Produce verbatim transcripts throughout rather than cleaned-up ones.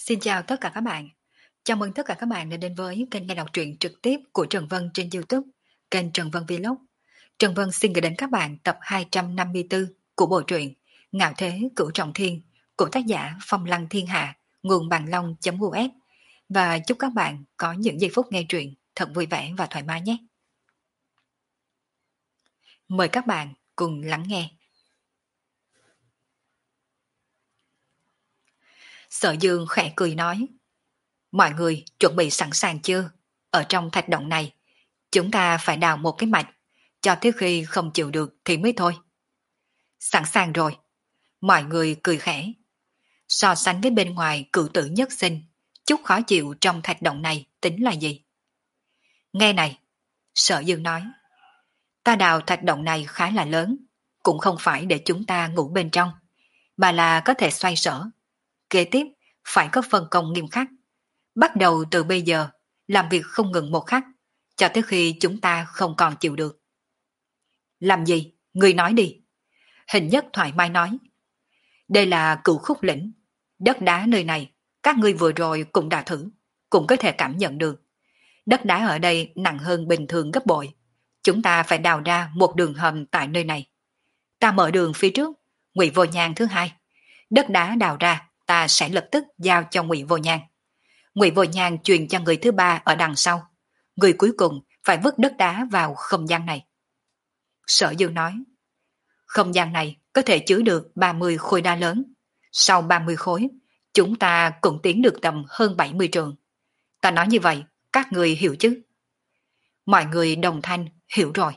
Xin chào tất cả các bạn. Chào mừng tất cả các bạn đã đến với kênh nghe đọc truyện trực tiếp của Trần Vân trên YouTube, kênh Trần Vân Vlog. Trần Vân xin gửi đến các bạn tập hai trăm năm mươi tư của bộ truyện Ngạo Thế Cửu Trọng Thiên của tác giả Phong Lăng Thiên Hạ, nguồn bằng long.us, và chúc các bạn có những giây phút nghe truyện thật vui vẻ và thoải mái nhé. Mời các bạn cùng lắng nghe. Sở Dương khẽ cười nói: mọi người chuẩn bị sẵn sàng chưa? Ở trong thạch động này, chúng ta phải đào một cái mạch, cho tới khi không chịu được thì mới thôi. Sẵn sàng rồi. Mọi người cười khẽ. So sánh với bên ngoài cửu tử nhất sinh, chút khó chịu trong thạch động này tính là gì? Nghe này, Sở Dương nói, ta đào thạch động này khá là lớn, cũng không phải để chúng ta ngủ bên trong, mà là có thể xoay sở. Kế tiếp, phải có phân công nghiêm khắc. Bắt đầu từ bây giờ, làm việc không ngừng một khắc, cho tới khi chúng ta không còn chịu được. Làm gì? Ngươi nói đi. Hình Nhất thoải mái nói. Đây là cửu khúc lĩnh. Đất đá nơi này, các ngươi vừa rồi cũng đã thử, cũng có thể cảm nhận được. Đất đá ở đây nặng hơn bình thường gấp bội. Chúng ta phải đào ra một đường hầm tại nơi này. Ta mở đường phía trước, Ngụy Vô Nhan thứ hai. Đất đá đào ra, ta sẽ lập tức giao cho Ngụy Vô Nhan. Ngụy Vô Nhan truyền cho người thứ ba ở đằng sau. Người cuối cùng phải vứt đất đá vào không gian này. Sở Dương nói, không gian này có thể chứa được ba mươi khối đá lớn. Sau ba mươi khối, chúng ta cũng tiến được tầm hơn bảy mươi trường. Ta nói như vậy, các người hiểu chứ? Mọi người đồng thanh hiểu rồi.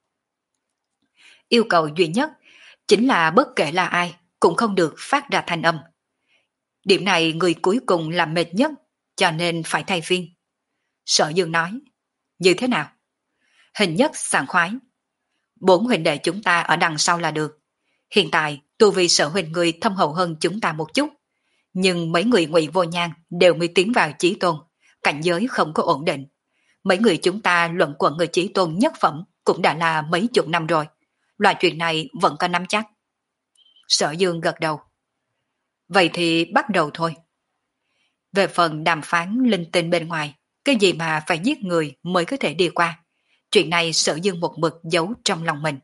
Yêu cầu duy nhất chính là bất kể là ai cũng không được phát ra thanh âm. Điểm này người cuối cùng làm mệt nhất, cho nên phải thay phiên. Sở Dương nói, như thế nào? Hình Nhất sảng khoái. Bốn huynh đệ chúng ta ở đằng sau là được. Hiện tại, tu vi Sở huynh người thâm hậu hơn chúng ta một chút. Nhưng mấy người Ngụy Vô Nhan đều mới tiến vào chí tôn, cảnh giới không có ổn định. Mấy người chúng ta luận quẩn người chí tôn nhất phẩm cũng đã là mấy chục năm rồi. Loại chuyện này vẫn có nắm chắc. Sở Dương gật đầu. Vậy thì bắt đầu thôi. Về phần đàm phán linh tinh bên ngoài, cái gì mà phải giết người mới có thể đi qua. Chuyện này Sở Dương một mực giấu trong lòng mình.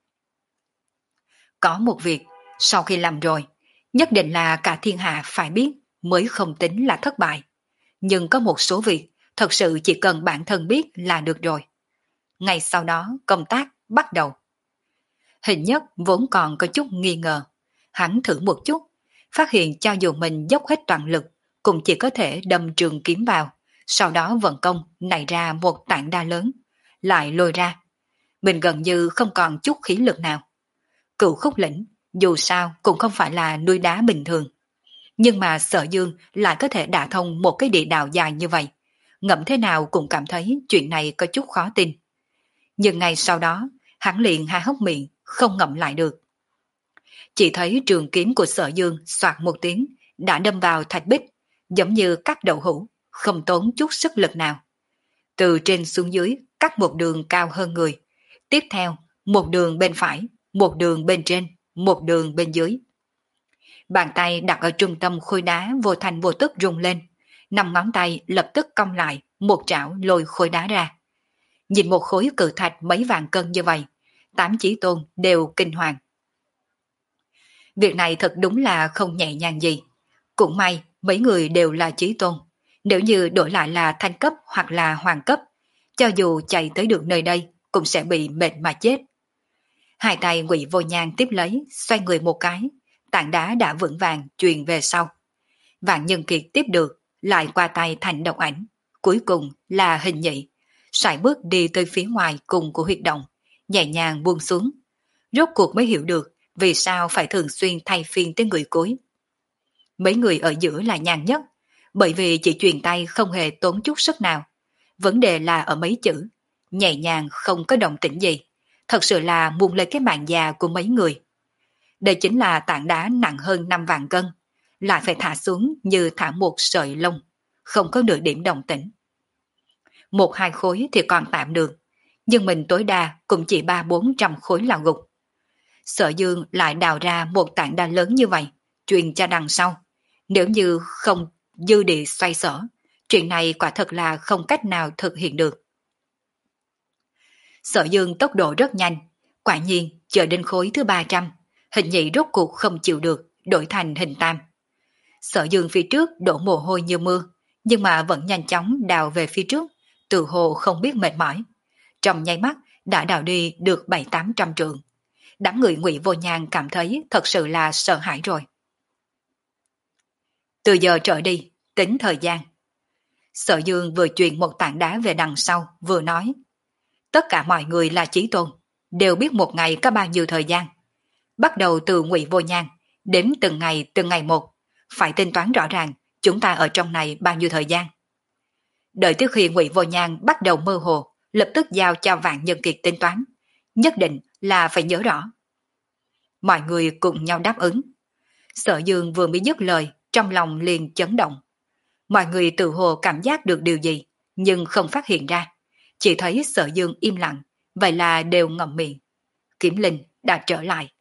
Có một việc, sau khi làm rồi, nhất định là cả thiên hạ phải biết mới không tính là thất bại. Nhưng có một số việc, thật sự chỉ cần bản thân biết là được rồi. Ngay sau đó, công tác bắt đầu. Hình Nhất vốn còn có chút nghi ngờ. Hắn thử một chút, phát hiện cho dù mình dốc hết toàn lực, cũng chỉ có thể đâm trường kiếm vào, sau đó vận công nảy ra một tảng đá lớn, lại lôi ra. Mình gần như không còn chút khí lực nào. Cửu khúc lĩnh, dù sao cũng không phải là núi đá bình thường. Nhưng mà Sở Dương lại có thể đả thông một cái địa đạo dài như vậy. Ngẫm thế nào cũng cảm thấy chuyện này có chút khó tin. Nhưng ngày sau đó, hắn liền há hốc miệng, không ngậm lại được. Chỉ thấy trường kiếm của Sở Dương xoạt một tiếng, đã đâm vào thạch bích, giống như cắt đậu hũ, không tốn chút sức lực nào. Từ trên xuống dưới, cắt một đường cao hơn người. Tiếp theo, một đường bên phải, một đường bên trên, một đường bên dưới. Bàn tay đặt ở trung tâm khối đá vô thành vô tức rung lên. Năm ngón tay lập tức cong lại, một trảo lôi khối đá ra. Nhìn một khối cự thạch mấy vạn cân như vậy, tám chí tôn đều kinh hoàng. Việc này thật đúng là không nhẹ nhàng gì. Cũng may mấy người đều là chí tôn. Nếu như đổi lại là thanh cấp hoặc là hoàng cấp, cho dù chạy tới được nơi đây cũng sẽ bị mệt mà chết. Hai tay Ngụy Vô Nhan tiếp lấy, xoay người một cái, tảng đá đã vững vàng truyền về sau. Vạn Nhân Kiệt tiếp được, lại qua tay thành độc ảnh. Cuối cùng là Hình Nhị, sải bước đi tới phía ngoài cùng của huyệt động, nhẹ nhàng buông xuống. Rốt cuộc mới hiểu được vì sao phải thường xuyên thay phiên tới người cuối. Mấy người ở giữa là nhàn nhất, bởi vì chỉ truyền tay không hề tốn chút sức nào. Vấn đề là ở mấy chữ, nhẹ nhàng không có động tĩnh gì, thật sự là buông lên cái mạng già của mấy người. Đây chính là tảng đá nặng hơn năm vạn cân, lại phải thả xuống như thả một sợi lông, không có nửa điểm động tĩnh. Một hai khối thì còn tạm được, nhưng mình tối đa cũng chỉ ba bốn trăm khối là gục. Sở Dương lại đào ra một tảng đá lớn như vậy, truyền cho đằng sau. Nếu như không dư địa xoay sở, chuyện này quả thật là không cách nào thực hiện được. Sở Dương tốc độ rất nhanh, quả nhiên chờ đến khối thứ ba trăm, hình nhị rốt cuộc không chịu được, đổi thành hình tam. Sở Dương phía trước đổ mồ hôi như mưa, nhưng mà vẫn nhanh chóng đào về phía trước, từ hồ không biết mệt mỏi. Trong nháy mắt đã đào đi được bảy tám trăm trượng. Đám người Ngụy Vô Nhan cảm thấy thật sự là sợ hãi rồi. Từ giờ trở đi, tính thời gian. Sở Dương vừa truyền một tảng đá về đằng sau, vừa nói. Tất cả mọi người là chí tôn, đều biết một ngày có bao nhiêu thời gian. Bắt đầu từ Ngụy Vô Nhan, đến từng ngày từng ngày một, phải tính toán rõ ràng chúng ta ở trong này bao nhiêu thời gian. Đợi tới khi Ngụy Vô Nhan bắt đầu mơ hồ, lập tức giao cho Vạn Nhân Kiệt tính toán, nhất định là phải nhớ rõ. Mọi người cùng nhau đáp ứng. Sở Dương vừa mới dứt lời, trong lòng liền chấn động. Mọi người tự hồ cảm giác được điều gì, nhưng không phát hiện ra. Chỉ thấy Sở Dương im lặng, vậy là đều ngậm miệng. Kiểm Linh đã trở lại.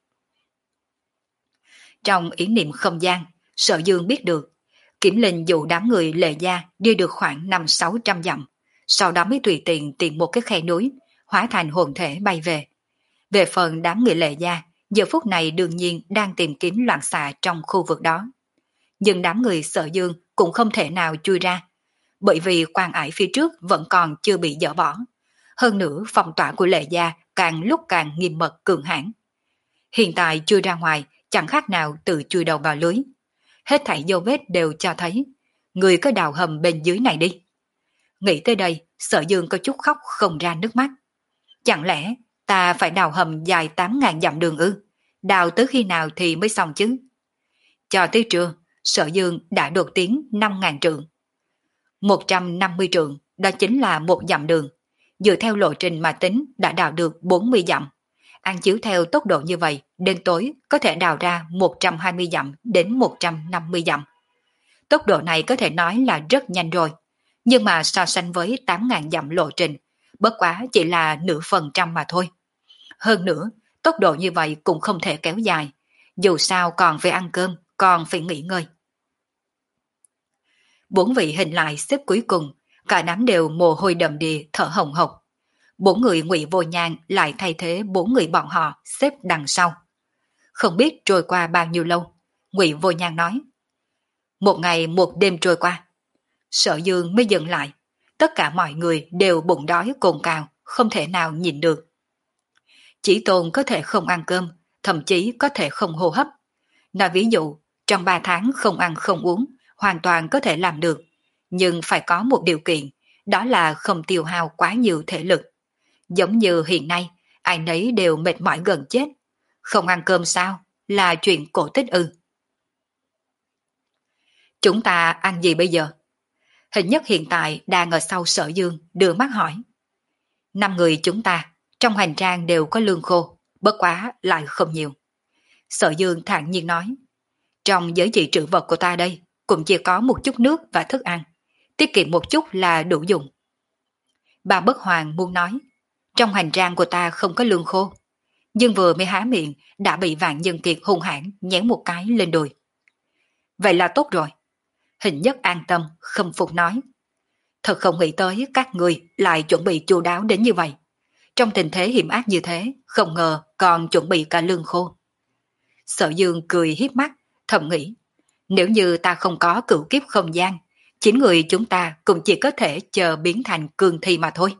Trong ý niệm không gian, Sở Dương biết được, Kiểm Linh dụ đám người Lệ Gia đi được khoảng năm sáu trăm dặm, sau đó mới tùy tiện tìm một cái khe núi, hóa thành hồn thể bay về. Về phần đám người Lệ Gia, giờ phút này đương nhiên đang tìm kiếm loạn xạ trong khu vực đó. Nhưng đám người Sở Dương cũng không thể nào chui ra, bởi vì quan ải phía trước vẫn còn chưa bị dỡ bỏ. Hơn nữa phong tỏa của Lệ Gia càng lúc càng nghiêm mật cường hãn. Hiện tại chui ra ngoài chẳng khác nào tự chui đầu vào lưới. Hết thảy dấu vết đều cho thấy người có đào hầm bên dưới này đi. Nghĩ tới đây, Sở Dương có chút khóc không ra nước mắt. Chẳng lẽ ta phải đào hầm dài tám ngàn dặm đường ư? Đào tới khi nào thì mới xong chứ? Cho tới trưa, Sở Dương đã đột tiến năm ngàn trượng. một trăm năm mươi trượng, đó chính là một dặm đường. Dựa theo lộ trình mà tính đã đào được bốn mươi dặm. Ăn chiếu theo tốc độ như vậy, đến tối có thể đào ra một trăm hai mươi dặm đến một trăm năm mươi dặm. Tốc độ này có thể nói là rất nhanh rồi. Nhưng mà so sánh với tám ngàn dặm lộ trình, bất quá chỉ là nửa phần trăm mà thôi. Hơn nữa, tốc độ như vậy cũng không thể kéo dài. Dù sao còn phải ăn cơm, còn phải nghỉ ngơi. Bốn vị hình lại xếp cuối cùng, cả đám đều mồ hôi đầm đìa thở hồng hộc. Bốn người Ngụy Vô Nhan lại thay thế bốn người bọn họ xếp đằng sau. Không biết trôi qua bao nhiêu lâu, Ngụy Vô Nhan nói. Một ngày một đêm trôi qua. Sở Dương mới dừng lại. Tất cả mọi người đều bụng đói cồn cào, không thể nào nhìn được. Chỉ Tôn có thể không ăn cơm, thậm chí có thể không hô hấp. Nói ví dụ, trong ba tháng không ăn không uống, hoàn toàn có thể làm được. Nhưng phải có một điều kiện, đó là không tiêu hao quá nhiều thể lực. Giống như hiện nay, ai nấy đều mệt mỏi gần chết. Không ăn cơm sao? Là chuyện cổ tích ư? Chúng ta ăn gì bây giờ? Hình nhất hiện tại đang ở sau Sở Dương, đưa mắt hỏi. Năm người chúng ta, trong hành trang đều có lương khô, bất quá lại không nhiều. Sở Dương thản nhiên nói. Trong giới trị trữ vật của ta đây, cũng chỉ có một chút nước và thức ăn. Tiết kiệm một chút là đủ dùng. Bà Bất Hoàng muốn nói. Trong hành trang của ta không có lương khô. Nhưng vừa mới há miệng đã bị Vạn Nhân Kiệt hung hãn nhén một cái lên đùi. Vậy là tốt rồi. Hình nhất an tâm, khâm phục nói. Thật không nghĩ tới các người lại chuẩn bị chu đáo đến như vậy. Trong tình thế hiểm ác như thế, không ngờ còn chuẩn bị cả lương khô. Sở Dương cười hiếp mắt, thầm nghĩ. Nếu như ta không có cửu kiếp không gian, chín người chúng ta cũng chỉ có thể chờ biến thành cương thi mà thôi.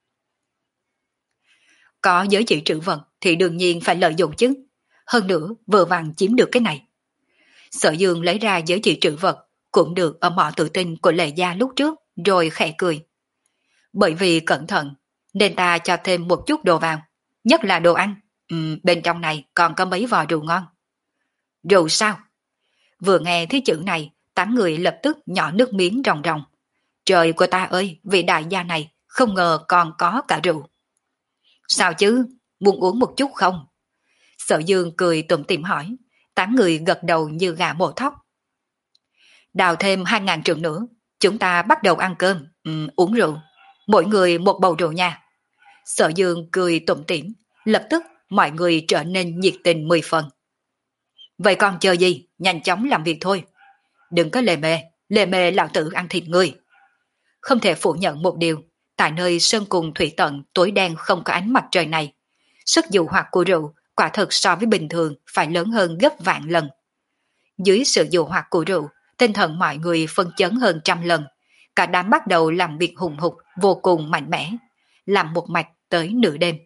Có giới chỉ trữ vật thì đương nhiên phải lợi dụng chứ. Hơn nữa vừa vặn chiếm được cái này. Sở Dương lấy ra giới chỉ trữ vật cũng được ở mỏ tự tin của Lệ Gia lúc trước, rồi khẽ cười. Bởi vì cẩn thận nên ta cho thêm một chút đồ vào, nhất là đồ ăn. Uhm, bên trong này còn có mấy vò rượu ngon. Rượu sao? Vừa nghe thấy chữ này, tám người lập tức nhỏ nước miếng ròng ròng. Trời của ta ơi, vị đại gia này không ngờ còn có cả rượu. Sao chứ, muốn uống một chút không? Sở Dương cười tủm tỉm hỏi, tám người gật đầu như gà mổ thóc. Đào thêm hai ngàn trượng nữa, chúng ta bắt đầu ăn cơm, um, uống rượu, mỗi người một bầu rượu nha. Sở Dương cười tủm tỉm, lập tức mọi người trở nên nhiệt tình mười phần. Vậy còn chờ gì, nhanh chóng làm việc thôi. Đừng có lề mề, Lề mề lão tử ăn thịt ngươi. Không thể phủ nhận một điều, tại nơi sơn cùng thủy tận tối đen không có ánh mặt trời này, sức dụ hoặc của rượu quả thực so với bình thường phải lớn hơn gấp vạn lần. Dưới sự dụ hoặc của rượu, tinh thần mọi người phân chấn hơn trăm lần, cả đám bắt đầu làm việc hùng hục vô cùng mạnh mẽ, làm một mạch tới nửa đêm.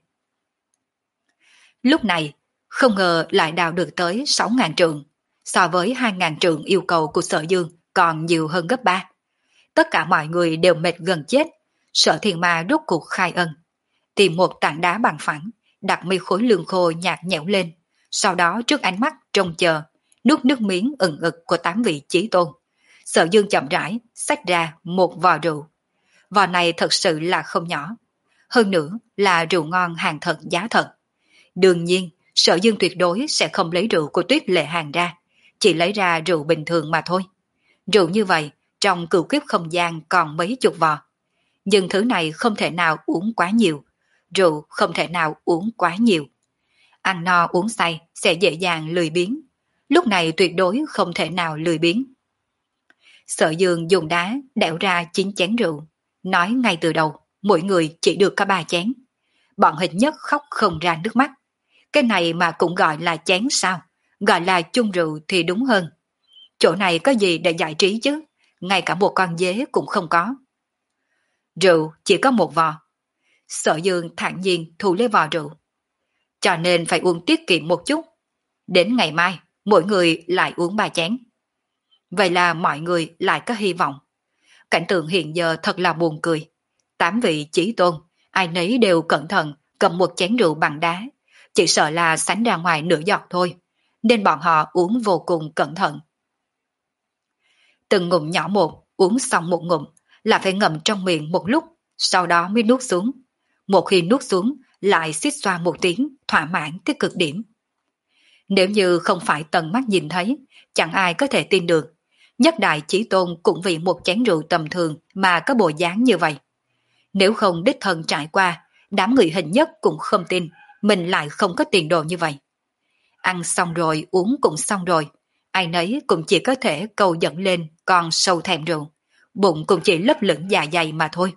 Lúc này, không ngờ lại đào được tới sáu ngàn trượng, so với hai ngàn trượng yêu cầu của Sở Dương còn nhiều hơn gấp ba. Tất cả mọi người đều mệt gần chết, Sở Thiên Ma rốt cuộc khai ân, tìm một tảng đá bằng phẳng, đặt mấy khối lương khô nhạt nhẽo lên, sau đó trước ánh mắt trông chờ, nuốt nước miếng ừng ực của tám vị chí tôn. Sở Dương chậm rãi xách ra một vò rượu. Vò này thật sự là không nhỏ, hơn nữa là rượu ngon hàng thật giá thật. Đương nhiên, Sở Dương tuyệt đối sẽ không lấy rượu của Tuyết Lệ Hàng ra, chỉ lấy ra rượu bình thường mà thôi. Rượu như vậy, trong cửu kiếp không gian còn mấy chục vò. Nhưng thứ này không thể nào uống quá nhiều, rượu không thể nào uống quá nhiều. Ăn no uống say sẽ dễ dàng lười biếng, lúc này tuyệt đối không thể nào lười biếng. Sở Dương dùng đá đẽo ra chín chén rượu, nói ngay từ đầu, mỗi người chỉ được có ba chén. Bọn Hình Nhất khóc không ra nước mắt. Cái này mà cũng gọi là chén sao? Gọi là chung rượu thì đúng hơn. Chỗ này có gì để giải trí chứ? Ngay cả một con dế cũng không có. Rượu chỉ có một vò. Sở Dương thản nhiên thu lấy vò rượu. Cho nên phải uống tiết kiệm một chút. Đến ngày mai, mỗi người lại uống ba chén. Vậy là mọi người lại có hy vọng. Cảnh tượng hiện giờ thật là buồn cười. Tám vị chí tôn, ai nấy đều cẩn thận cầm một chén rượu bằng đá. Chỉ sợ là sánh ra ngoài nửa giọt thôi, nên bọn họ uống vô cùng cẩn thận. Từng ngụm nhỏ một, uống xong một ngụm, là phải ngậm trong miệng một lúc, sau đó mới nuốt xuống. Một khi nuốt xuống, lại xít xoa một tiếng, thỏa mãn tới cực điểm. Nếu như không phải tận mắt nhìn thấy, chẳng ai có thể tin được. Nhất đại chí tôn cũng vì một chén rượu tầm thường mà có bộ dáng như vậy. Nếu không đích thân trải qua, đám người Hình Nhất cũng không tin mình lại không có tiền đồ như vậy. Ăn xong rồi, uống cũng xong rồi, ai nấy cũng chỉ có thể cầu dẫn lên còn sâu thèm rượu, bụng cũng chỉ lấp lửng dạ dày mà thôi.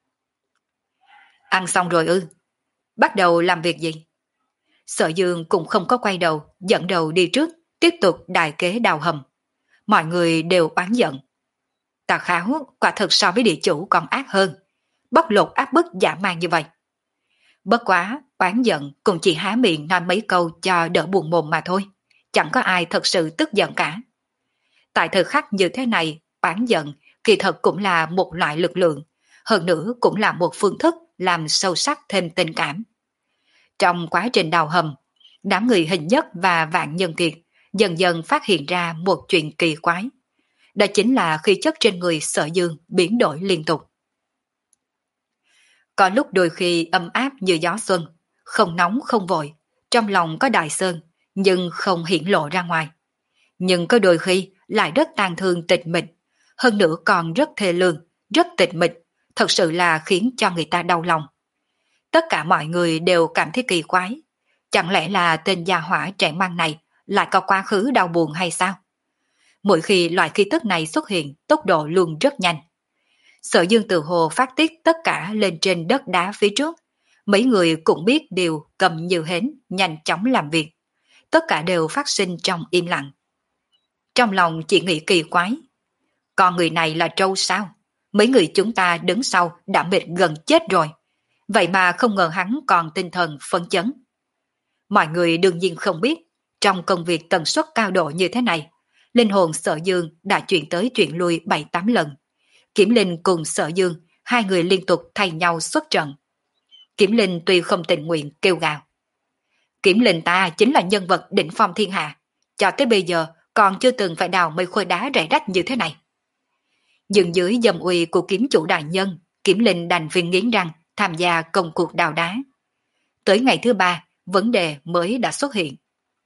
Ăn xong rồi ư? Bắt đầu làm việc gì? Sở Dương cũng không có quay đầu, dẫn đầu đi trước, tiếp tục đài kế đào hầm. Mọi người đều oán giận. Tà Kháo quả thực so với địa chủ còn ác hơn, bóc lột áp bức dã man như vậy. Bất quá, oán giận cũng chỉ há miệng nói mấy câu cho đỡ buồn mồm mà thôi, chẳng có ai thật sự tức giận cả. Tại thời khắc như thế này, oán giận kỳ thật cũng là một loại lực lượng, hơn nữa cũng là một phương thức làm sâu sắc thêm tình cảm. Trong quá trình đào hầm, đám người Hình Nhất và Vạn Nhân Kiệt dần dần phát hiện ra một chuyện kỳ quái. Đó chính là khí chất trên người Sở Dương biến đổi liên tục. Có lúc đôi khi ấm áp như gió xuân, không nóng không vội, trong lòng có đại sơn, nhưng không hiển lộ ra ngoài. Nhưng có đôi khi lại rất tàn thương tịch mịch, hơn nữa còn rất thê lương, rất tịch mịch, thật sự là khiến cho người ta đau lòng. Tất cả mọi người đều cảm thấy kỳ quái. Chẳng lẽ là tên gia hỏa trẻ măng này lại có quá khứ đau buồn hay sao? Mỗi khi loại khí tức này xuất hiện, tốc độ luôn rất nhanh. Sở Dương tự hồ phát tiết tất cả lên trên đất đá phía trước. Mấy người cũng biết điều cầm như hến, nhanh chóng làm việc. Tất cả đều phát sinh trong im lặng. Trong lòng chỉ nghĩ kỳ quái. Con người này là trâu sao? Mấy người chúng ta đứng sau đã mệt gần chết rồi. Vậy mà không ngờ hắn còn tinh thần phấn chấn. Mọi người đương nhiên không biết, trong công việc tần suất cao độ như thế này, linh hồn Sở Dương đã chuyển tới chuyển lui bảy tám lần. Kiểm Linh cùng Sở Dương, hai người liên tục thay nhau xuất trận. Kiểm Linh tuy không tình nguyện kêu gào. Kiểm Linh ta chính là nhân vật đỉnh phong thiên hạ, cho tới bây giờ còn chưa từng phải đào mấy khối đá rải rách như thế này. Nhưng dưới dầm uy của kiếm chủ đại nhân, Kiểm Linh đành viên nghiến răng tham gia công cuộc đào đá. Tới ngày thứ ba, vấn đề mới đã xuất hiện.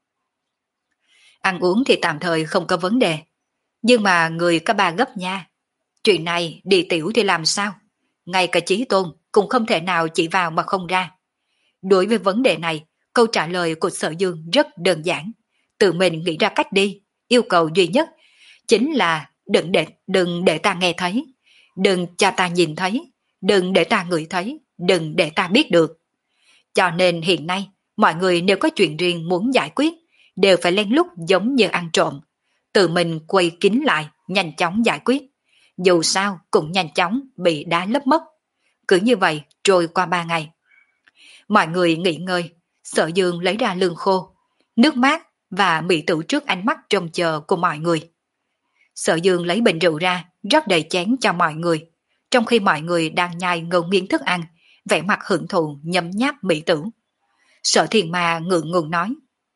Ăn uống thì tạm thời không có vấn đề, nhưng mà người có ba gấp nha. Chuyện này đi tiểu thì làm sao? Ngay cả Chí Tôn cũng không thể nào chỉ vào mà không ra. Đối với vấn đề này, câu trả lời của Sở Dương rất đơn giản. Tự mình nghĩ ra cách đi, yêu cầu duy nhất chính là đừng để, đừng để ta nghe thấy, đừng cho ta nhìn thấy, đừng để ta ngửi thấy, đừng để ta biết được. Cho nên hiện nay, mọi người nếu có chuyện riêng muốn giải quyết, đều phải lén lút giống như ăn trộm, tự mình quay kín lại, nhanh chóng giải quyết. Dù sao cũng nhanh chóng bị đá lấp mất. Cứ như vậy trôi qua ba ngày. Mọi người nghỉ ngơi, Sở Dương lấy ra lương khô, nước mát và mỹ tử trước ánh mắt trông chờ của mọi người. Sở Dương lấy bình rượu ra, rót đầy chén cho mọi người, trong khi mọi người đang nhai ngấu nghiến thức ăn, vẻ mặt hưởng thụ nhấm nháp mỹ tử. Sở Thiền Ma ngượng ngùng nói: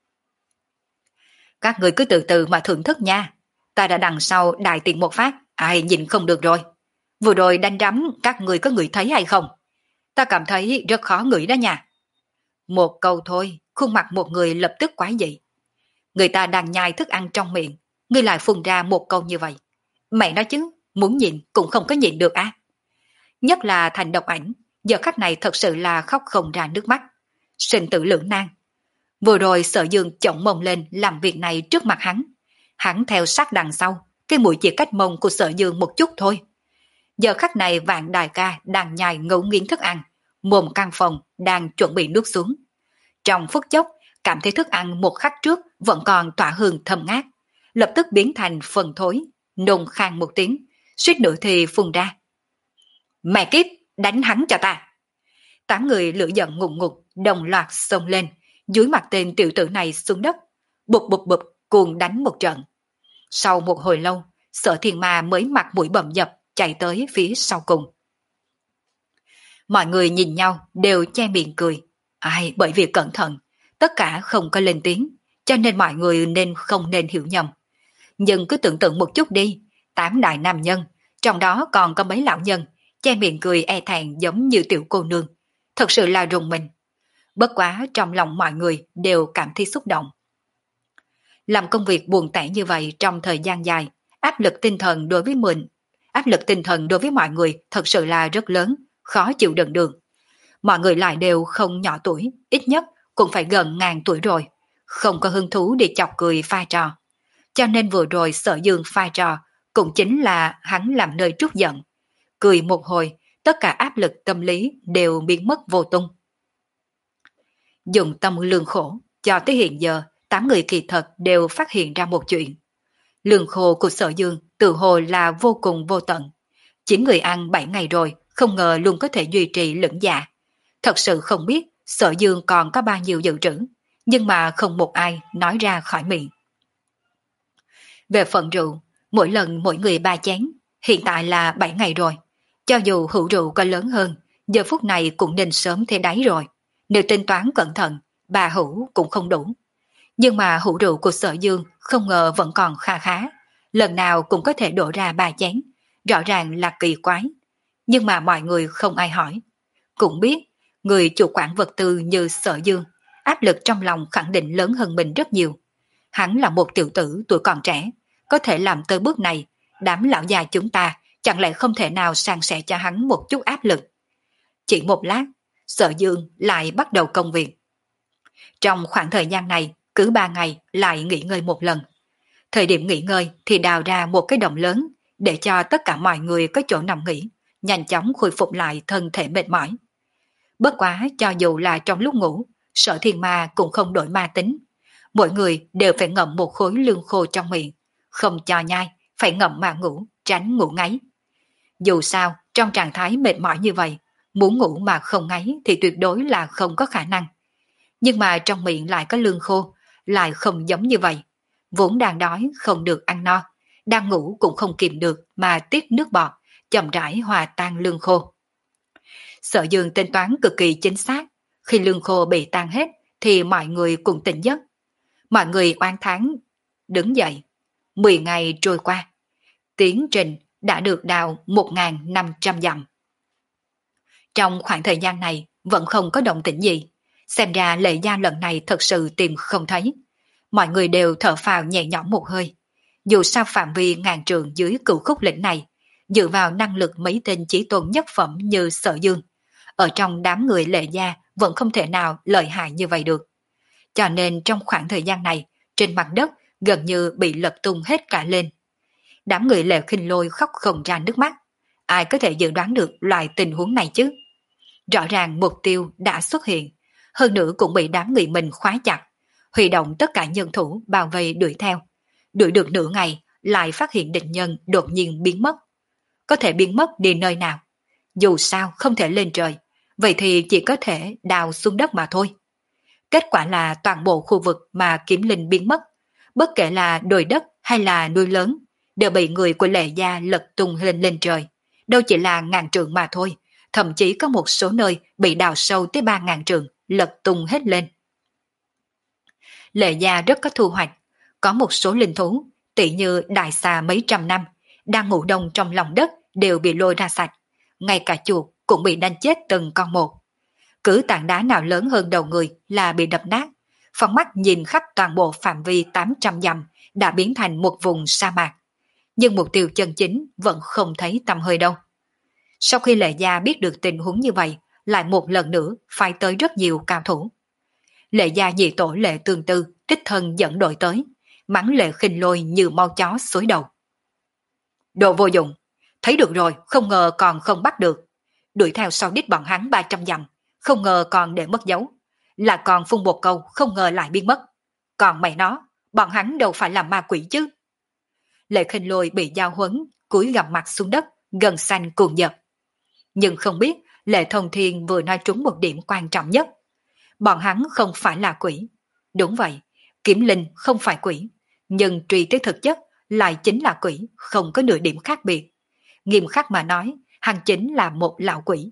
các người cứ từ từ mà thưởng thức nha, ta đã đằng sau đại tiện một phát, ai nhìn không được rồi. Vừa rồi đánh rắm các người có ngửi thấy hay không? Ta cảm thấy rất khó ngửi đó nha. Một câu thôi, khuôn mặt một người lập tức quái dị. Người ta đang nhai thức ăn trong miệng, ngươi lại phun ra một câu như vậy. Mẹ nói chứ, muốn nhịn cũng không có nhịn được á. Nhất là Thành Độc Ảnh, giờ khắc này thật sự là khóc không ra nước mắt. Sinh tử lưỡng nan. Vừa rồi Sở Dương chổng mông lên làm việc này trước mặt hắn. Hắn theo sát đằng sau, cái mũi chỉ cách mông của Sở Dương một chút thôi. Giờ khắc này Vạn Đại Ca đang nhai ngấu nghiến thức ăn, mồm căn phòng đang chuẩn bị nuốt xuống. Trong phút chốc, cảm thấy thức ăn một khắc trước vẫn còn tỏa hương thơm ngát, lập tức biến thành phần thối, nôn khan một tiếng, suýt nữa thì phun ra. Mẹ kiếp, đánh hắn cho ta! Tám người lửa giận ngùng ngục, đồng loạt xông lên, dưới mặt tên tiểu tử này xuống đất, bụp bụp bụp cuồng đánh một trận. Sau một hồi lâu, Sở Thiên Ma mới mặt mũi bầm dập chạy tới phía sau cùng. Mọi người nhìn nhau đều che miệng cười. Ai, bởi vì cẩn thận, tất cả không có lên tiếng, cho nên mọi người nên không nên hiểu nhầm. Nhưng cứ tưởng tượng một chút đi, tám đại nam nhân, trong đó còn có mấy lão nhân, che miệng cười e thẹn giống như tiểu cô nương, thật sự là rùng mình. Bất quá trong lòng mọi người đều cảm thấy xúc động. Làm công việc buồn tẻ như vậy trong thời gian dài, áp lực tinh thần đối với mình, áp lực tinh thần đối với mọi người thật sự là rất lớn, khó chịu đựng được. Mọi người lại đều không nhỏ tuổi, ít nhất cũng phải gần ngàn tuổi rồi, không có hứng thú để chọc cười pha trò. Cho nên vừa rồi Sở Dương pha trò cũng chính là hắn làm nơi trút giận. Cười một hồi, tất cả áp lực tâm lý đều biến mất vô tung. Dùng tâm lương khổ, cho tới hiện giờ, tám người kỳ thật đều phát hiện ra một chuyện. Lương khổ của Sở Dương tự hồ là vô cùng vô tận. Chín người ăn bảy ngày rồi, không ngờ luôn có thể duy trì lưỡng dạ. Thật sự không biết Sở Dương còn có bao nhiêu dự trữ, nhưng mà không một ai nói ra khỏi miệng. Về phần rượu, mỗi lần mỗi người ba chén, hiện tại là bảy ngày rồi. Cho dù hữu rượu có lớn hơn, giờ phút này cũng nên sớm thấy đáy rồi. Nếu tính toán cẩn thận, bà hữu cũng không đủ. Nhưng mà hữu rượu của Sở Dương không ngờ vẫn còn kha khá. Lần nào cũng có thể đổ ra ba chén, rõ ràng là kỳ quái. Nhưng mà mọi người không ai hỏi. Cũng biết, người chủ quản vật tư như Sở Dương, áp lực trong lòng khẳng định lớn hơn mình rất nhiều. Hắn là một tiểu tử tuổi còn trẻ, có thể làm tới bước này, đám lão già chúng ta chẳng lẽ không thể nào san sẻ cho hắn một chút áp lực. Chỉ một lát, Sở Dương lại bắt đầu công việc. Trong khoảng thời gian này, cứ ba ngày lại nghỉ ngơi một lần. Thời điểm nghỉ ngơi thì đào ra một cái đồng lớn để cho tất cả mọi người có chỗ nằm nghỉ, nhanh chóng khôi phục lại thân thể mệt mỏi. Bất quá cho dù là trong lúc ngủ, Sở Thiên Ma cũng không đổi ma tính. Mỗi người đều phải ngậm một khối lương khô trong miệng, không cho nhai, phải ngậm mà ngủ, tránh ngủ ngáy. Dù sao, trong trạng thái mệt mỏi như vậy, muốn ngủ mà không ngáy thì tuyệt đối là không có khả năng. Nhưng mà trong miệng lại có lương khô, lại không giống như vậy. Vốn đang đói không được ăn no, đang ngủ cũng không kìm được mà tiết nước bọt, chậm rãi hòa tan lương khô. Sở Dương tính toán cực kỳ chính xác, khi lương khô bị tan hết thì mọi người cùng tỉnh giấc. Mọi người oán thán đứng dậy. Mười ngày trôi qua, tiến trình đã được đào một nghìn năm trăm dặm. Trong khoảng thời gian này vẫn không có động tĩnh gì, xem ra Lệ Gia lần này thật sự tìm không thấy. Mọi người đều thở phào nhẹ nhõm một hơi. Dù sao phạm vi ngàn trường dưới cửu khúc lĩnh này, dựa vào năng lực mấy tên chí tôn nhất phẩm như Sở Dương, ở trong đám người Lệ Gia vẫn không thể nào lợi hại như vậy được. Cho nên trong khoảng thời gian này, trên mặt đất gần như bị lật tung hết cả lên. Đám người Lệ Khinh Lôi khóc không ra nước mắt. Ai có thể dự đoán được loại tình huống này chứ? Rõ ràng mục tiêu đã xuất hiện, hơn nữa cũng bị đám người mình khóa chặt, huy động tất cả nhân thủ bao vây đuổi theo. Đuổi được nửa ngày, lại phát hiện địch nhân đột nhiên biến mất. Có thể biến mất đi nơi nào? Dù sao không thể lên trời, vậy thì chỉ có thể đào xuống đất mà thôi. Kết quả là toàn bộ khu vực mà Kiếm Linh biến mất, bất kể là đồi đất hay là núi lớn, đều bị người của Lệ Gia lật tung lên lên trời. Đâu chỉ là ngàn trượng mà thôi, thậm chí có một số nơi bị đào sâu tới ba ngàn trượng, lật tung hết lên. Lệ Gia rất có thu hoạch, có một số linh thú, tỷ như đại xà mấy trăm năm, đang ngủ đông trong lòng đất đều bị lôi ra sạch, ngay cả chuột cũng bị đánh chết từng con một. Cứ tảng đá nào lớn hơn đầu người là bị đập nát, phóng mắt nhìn khắp toàn bộ phạm vi tám trăm dặm đã biến thành một vùng sa mạc. Nhưng mục tiêu chân chính vẫn không thấy tăm hơi đâu. Sau khi Lệ Gia biết được tình huống như vậy, lại một lần nữa phải tới rất nhiều cao thủ. Lệ Gia nhị tổ Lệ Tương Tư đích thân dẫn đội tới, mắng Lệ Khinh Lôi như mau chó xối đầu. Đồ vô dụng, thấy được rồi, không ngờ còn không bắt được. Đuổi theo sau đít bọn hắn ba trăm dặm, không ngờ còn để mất dấu. Là còn phun một câu, không ngờ lại biến mất. Còn mày nó, bọn hắn đâu phải là ma quỷ chứ. Lệ Khinh Lôi bị giao huấn, cúi gằm mặt xuống đất, gần xanh cuồng giật. Nhưng không biết Lệ Thông Thiên vừa nói trúng một điểm quan trọng nhất. Bọn hắn không phải là quỷ. Đúng vậy, Kiếm Linh không phải quỷ, nhưng truy tới thực chất lại chính là quỷ, không có nửa điểm khác biệt. Nghiêm khắc mà nói, hắn chính là một lão quỷ.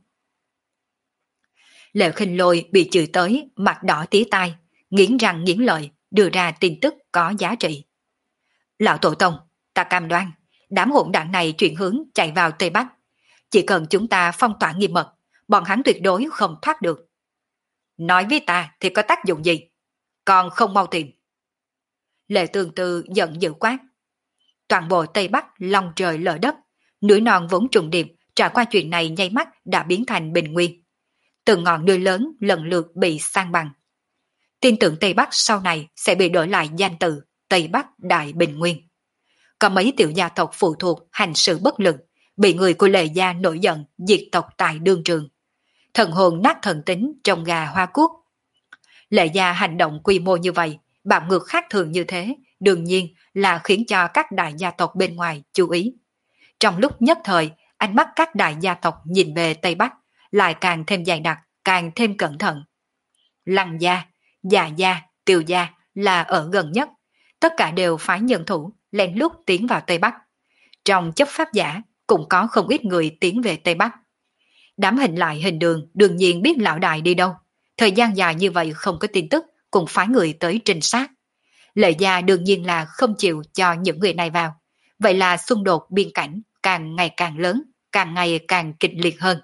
Lệ Khinh Lôi bị chửi tới, mặt đỏ tía tai, nghiến răng nghiến lợi, đưa ra tin tức có giá trị. Lão Tổ Tông, ta cam đoan, đám hỗn đảng này chuyển hướng chạy vào Tây Bắc. Chỉ cần chúng ta phong tỏa nghiêm mật, bọn hắn tuyệt đối không thoát được. Nói với ta thì có tác dụng gì? Còn không mau tìm. Lệ Tương Tư giận dữ quát. Toàn bộ Tây Bắc long trời lở đất, núi non vốn trùng điệp trải qua chuyện này nháy mắt đã biến thành bình nguyên. Từng ngọn núi lớn lần lượt bị san bằng. Tin tưởng Tây Bắc sau này sẽ bị đổi lại danh từ Tây Bắc Đại Bình Nguyên. Có mấy tiểu gia tộc phụ thuộc hành sự bất lực, bị người của Lệ Gia nổi giận diệt tộc tại đương trường. Thần hồn nát thần tính trong gà hoa cuốc. Lệ Gia hành động quy mô như vậy, bạo ngược khác thường như thế, đương nhiên là khiến cho các đại gia tộc bên ngoài chú ý. Trong lúc nhất thời, ánh mắt các đại gia tộc nhìn về Tây Bắc lại càng thêm dày đặc, càng thêm cẩn thận. Lăng gia, Dạ gia, Tiêu gia là ở gần nhất, tất cả đều phái nhân thủ lén lút tiến vào Tây Bắc. Trong chấp pháp giả cũng có không ít người tiến về Tây Bắc. Đám hình lại hình đường đương nhiên biết lão đại đi đâu. Thời gian dài như vậy không có tin tức, cũng phái người tới trinh sát. Lệ Gia đương nhiên là không chịu cho những người này vào. Vậy là xung đột biên cảnh càng ngày càng lớn, càng ngày càng kịch liệt hơn.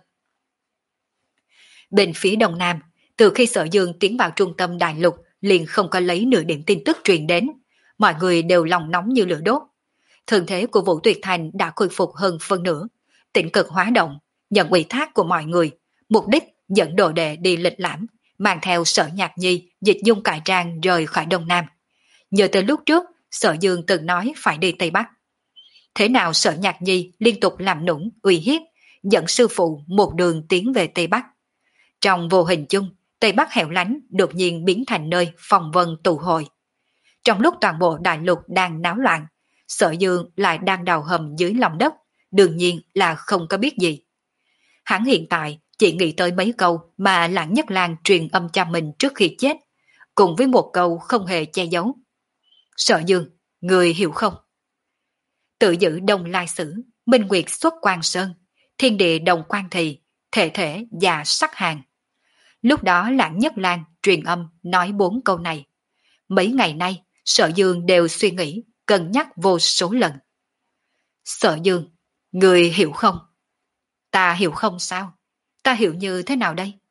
Bên phía Đông Nam, từ khi Sở Dương tiến vào trung tâm đại lục liền không có lấy nửa điểm tin tức truyền đến. Mọi người đều lòng nóng như lửa đốt. Thân thế của Vũ Tuyệt Thành đã khôi phục hơn phân nửa. Tĩnh cực hóa động, nhận ủy thác của mọi người, mục đích dẫn đồ đệ đi lịch lãm, mang theo Sở Nhạc Nhi dịch dung cải trang rời khỏi Đông Nam. Nhớ tới lúc trước, Sở Dương từng nói phải đi Tây Bắc. Thế nào Sở Nhạc Nhi liên tục làm nũng, uy hiếp, dẫn sư phụ một đường tiến về Tây Bắc. Trong vô hình chung, Tây Bắc hẻo lánh đột nhiên biến thành nơi phong vân tụ hội. Trong lúc toàn bộ đại lục đang náo loạn, Sở Dương lại đang đào hầm dưới lòng đất, đương nhiên là không có biết gì. Hắn hiện tại chỉ nghĩ tới mấy câu mà Lãng Nhất Lang truyền âm cho mình trước khi chết, cùng với một câu không hề che giấu. Sở Dương, người hiểu không? Tự giữ Đông Lai Sử, Minh Nguyệt xuất Quan Sơn, Thiên Địa Đồng Quan Thị, Thể Thể và Sắc Hàng. Lúc đó Lãng Nhất Lang truyền âm nói bốn câu này. Mấy ngày nay, Sở Dương đều suy nghĩ, cân nhắc vô số lần. Sở Dương, người hiểu không? Ta hiểu không sao? Ta hiểu như thế nào đây?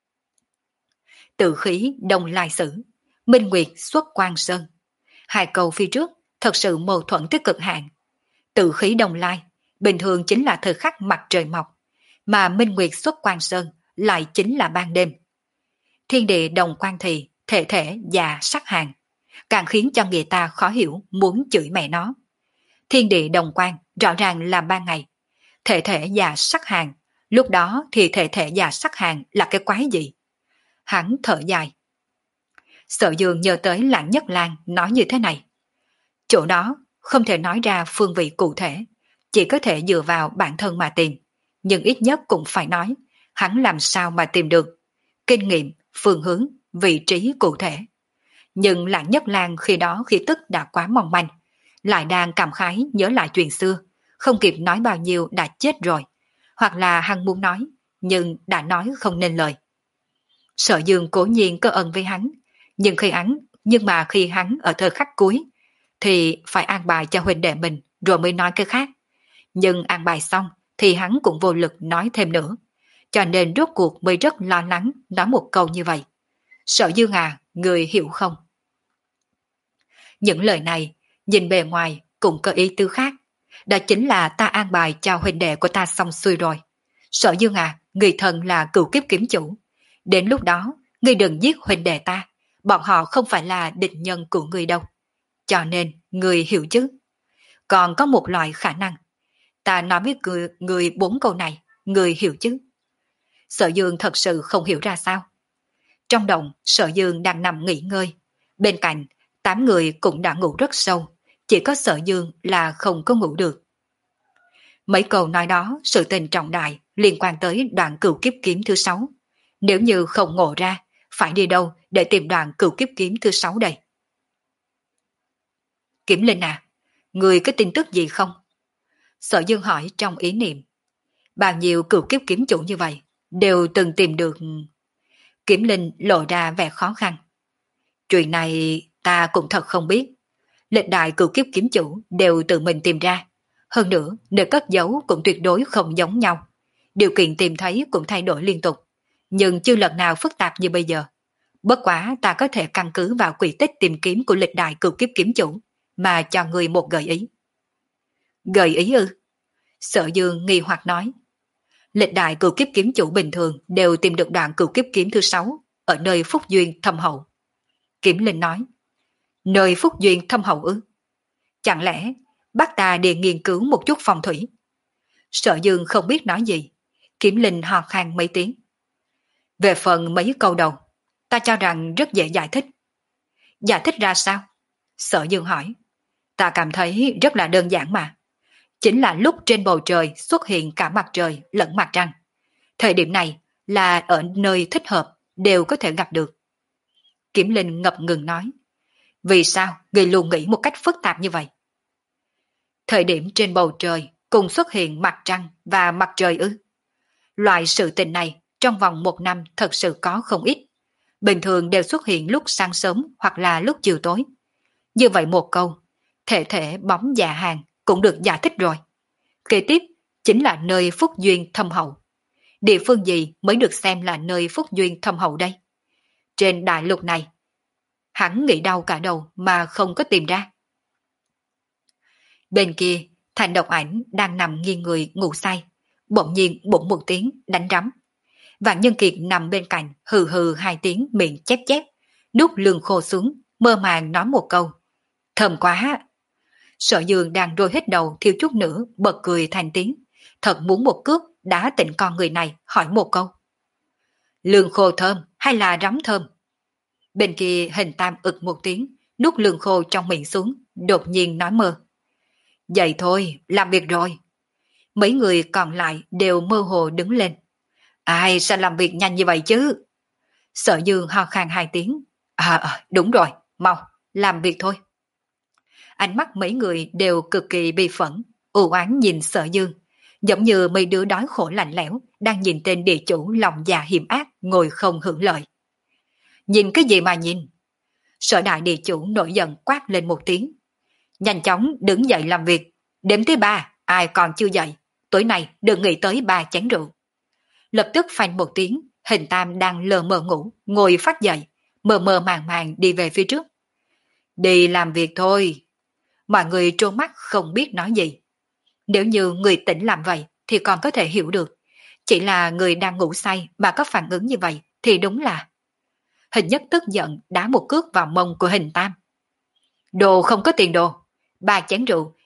Tự khí Đông Lai Sử, Minh Nguyệt xuất Quan Sơn. Hai câu phía trước thật sự mâu thuẫn tới cực hạn. Tự khí Đông Lai bình thường chính là thời khắc mặt trời mọc, mà Minh Nguyệt xuất Quan Sơn lại chính là ban đêm. Thiên Địa Đồng Quan Thị, Thể Thể và Sắc Hàng càng khiến cho người ta khó hiểu muốn chửi mẹ nó. Thiên địa đồng quang rõ ràng là ban ngày. Thể thể và sắc hàng, lúc đó thì thể thể và sắc hàng là cái quái gì? Hắn thở dài. Sở Dương nhớ tới Lãng Nhất Lang nói như thế này. Chỗ đó không thể nói ra phương vị cụ thể, chỉ có thể dựa vào bản thân mà tìm, nhưng ít nhất cũng phải nói, hắn làm sao mà tìm được kinh nghiệm, phương hướng, vị trí cụ thể. Nhưng Lãng Nhất Lang khi đó khi tức đã quá mong manh, lại đang cảm khái nhớ lại chuyện xưa, không kịp nói bao nhiêu đã chết rồi, hoặc là hắn muốn nói, nhưng đã nói không nên lời. Sở Dương cố nhiên có ân với hắn, nhưng khi hắn, nhưng mà khi hắn ở thời khắc cuối, thì phải an bài cho huynh đệ mình rồi mới nói cái khác. Nhưng an bài xong thì hắn cũng vô lực nói thêm nữa, cho nên rốt cuộc mới rất lo lắng nói một câu như vậy. Sở Dương à, người hiểu không? Những lời này, nhìn bề ngoài cũng có ý tứ khác. Đó chính là ta an bài cho huynh đệ của ta xong xuôi rồi. Sở Dương à, người thần là cửu kiếp kiếm chủ. Đến lúc đó, người đừng giết huynh đệ ta. Bọn họ không phải là địch nhân của người đâu. Cho nên, người hiểu chứ. Còn có một loại khả năng. Ta nói với người, người bốn câu này, người hiểu chứ. Sở Dương thật sự không hiểu ra sao. Trong động, Sở Dương đang nằm nghỉ ngơi. Bên cạnh, tám người cũng đã ngủ rất sâu. Chỉ có Sở Dương là không có ngủ được. Mấy câu nói đó, sự tình trọng đại liên quan tới đoạn cửu kiếp kiếm thứ sáu. Nếu như không ngộ ra, phải đi đâu để tìm đoạn cửu kiếp kiếm thứ sáu đây? Kiểm Linh à, người có tin tức gì không? Sở Dương hỏi trong ý niệm. Bao nhiêu cửu kiếp kiếm chủ như vậy, đều từng tìm được. Kiểm Linh lộ ra vẻ khó khăn. Chuyện này ta cũng thật không biết. Lịch đại cửu kiếp kiếm chủ đều tự mình tìm ra. Hơn nữa, nơi cất giấu cũng tuyệt đối không giống nhau. Điều kiện tìm thấy cũng thay đổi liên tục, nhưng chưa lần nào phức tạp như bây giờ. Bất quá ta có thể căn cứ vào quy tích tìm kiếm của lịch đại cửu kiếp kiếm chủ, mà cho người một gợi ý. Gợi ý ư? Sở Dương nghi hoặc nói. Lịch đại cửu kiếp kiếm chủ bình thường đều tìm được đoạn cửu kiếp kiếm thứ sáu ở nơi phúc duyên thâm hậu. Kiểm Linh nói. Nơi phúc duyên thâm hậu ư? Chẳng lẽ bác ta đi nghiên cứu một chút phong thủy? Sở Dương không biết nói gì. Kiểm Linh ho khan mấy tiếng. Về phần mấy câu đầu, ta cho rằng rất dễ giải thích. Giải thích ra sao? Sở Dương hỏi. Ta cảm thấy rất là đơn giản mà. Chính là lúc trên bầu trời xuất hiện cả mặt trời lẫn mặt trăng. Thời điểm này là ở nơi thích hợp đều có thể gặp được. Kiểm Linh ngập ngừng nói. Vì sao người luôn nghĩ một cách phức tạp như vậy? Thời điểm trên bầu trời cùng xuất hiện mặt trăng và mặt trời ư? Loại sự tình này trong vòng một năm thật sự có không ít. Bình thường đều xuất hiện lúc sáng sớm hoặc là lúc chiều tối. Như vậy một câu, thể thể bóng dạ hàng cũng được giải thích rồi. Kế tiếp chính là nơi phúc duyên thâm hậu. Địa phương gì mới được xem là nơi phúc duyên thâm hậu đây? Trên đại lục này, hắn nghĩ đau cả đầu mà không có tìm ra. Bên kia, Thành Độc Ảnh đang nằm nghiêng người ngủ say, bỗng nhiên bụng một tiếng đánh rắm. Vạn Nhân Kiệt nằm bên cạnh hừ hừ hai tiếng miệng chép chép, nuốt lưng khô xuống, mơ màng nói một câu. Thơm quá! Sở Dương đang rôi hết đầu thiếu chút nữa bật cười thành tiếng, thật muốn một cước đá tỉnh con người này hỏi một câu. Lương khô thơm hay là rắm thơm? Bên kia Hình Tam ực một tiếng, nuốt lương khô trong miệng xuống, đột nhiên nói mơ. Vậy thôi, làm việc rồi. Mấy người còn lại đều mơ hồ đứng lên. Ai sao làm việc nhanh như vậy chứ? Sở Dương ho khan hai tiếng. À, à đúng rồi, mau, làm việc thôi. Ánh mắt mấy người đều cực kỳ bi phẫn, u oán nhìn Sở Dương, giống như mấy đứa đói khổ lạnh lẽo đang nhìn tên địa chủ lòng già hiểm ác ngồi không hưởng lợi. Nhìn cái gì mà nhìn? Sở đại địa chủ nổi giận quát lên một tiếng. Nhanh chóng đứng dậy làm việc. Đếm tới ba, ai còn chưa dậy, tối nay đừng nghĩ tới ba chén rượu. Lập tức phanh một tiếng, Hình Tam đang lờ mờ ngủ, ngồi phát dậy, mờ mờ màng màng đi về phía trước. Đi làm việc thôi. Mọi người trố mắt không biết nói gì. Nếu như người tỉnh làm vậy thì còn có thể hiểu được. Chỉ là người đang ngủ say mà có phản ứng như vậy thì đúng là... Hình Nhất tức giận đá một cước vào mông của Hình Tam. Đồ không có tiền đồ. Ba chén rượu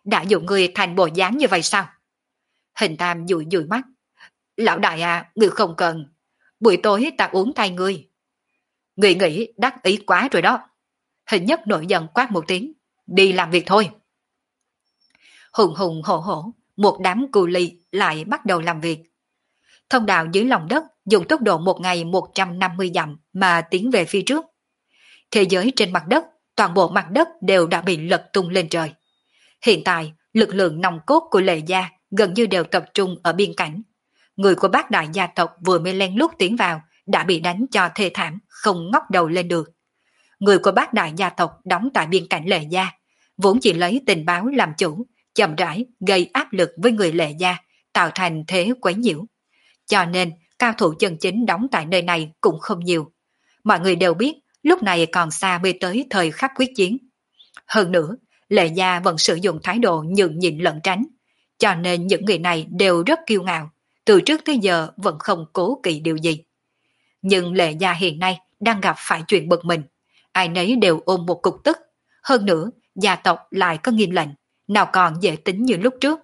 đã dùng người thành bộ dáng như vậy sao? Hình Tam dụi dụi mắt. Lão đại à, người không cần. Buổi tối ta uống thay ngươi. Người nghĩ đắc ý quá rồi đó. Hình Nhất nổi giận quát một tiếng. Đi làm việc thôi. Hùng hùng hổ hổ, một đám cù lì lại bắt đầu làm việc. Thông đạo dưới lòng đất dùng tốc độ một ngày một trăm năm mươi dặm mà tiến về phía trước. Thế giới trên mặt đất, toàn bộ mặt đất đều đã bị lật tung lên trời. Hiện tại, lực lượng nòng cốt của Lệ Gia gần như đều tập trung ở biên cảnh. Người của bác đại gia tộc vừa mới len lút tiến vào đã bị đánh cho thê thảm, không ngóc đầu lên được. Người của bác đại gia tộc đóng tại biên cảnh Lệ Gia, vốn chỉ lấy tình báo làm chủ, chậm rãi gây áp lực với người Lệ Gia, tạo thành thế quấy nhiễu. Cho nên, cao thủ chân chính đóng tại nơi này cũng không nhiều. Mọi người đều biết, lúc này còn xa mới tới thời khắc quyết chiến. Hơn nữa, Lệ Gia vẫn sử dụng thái độ nhường nhịn lẫn tránh, cho nên những người này đều rất kiêu ngạo, từ trước tới giờ vẫn không cố kỵ điều gì. Nhưng Lệ Gia hiện nay đang gặp phải chuyện bực mình, ai nấy đều ôm một cục tức, hơn nữa gia tộc lại có nghiêm lệnh, nào còn dễ tính như lúc trước.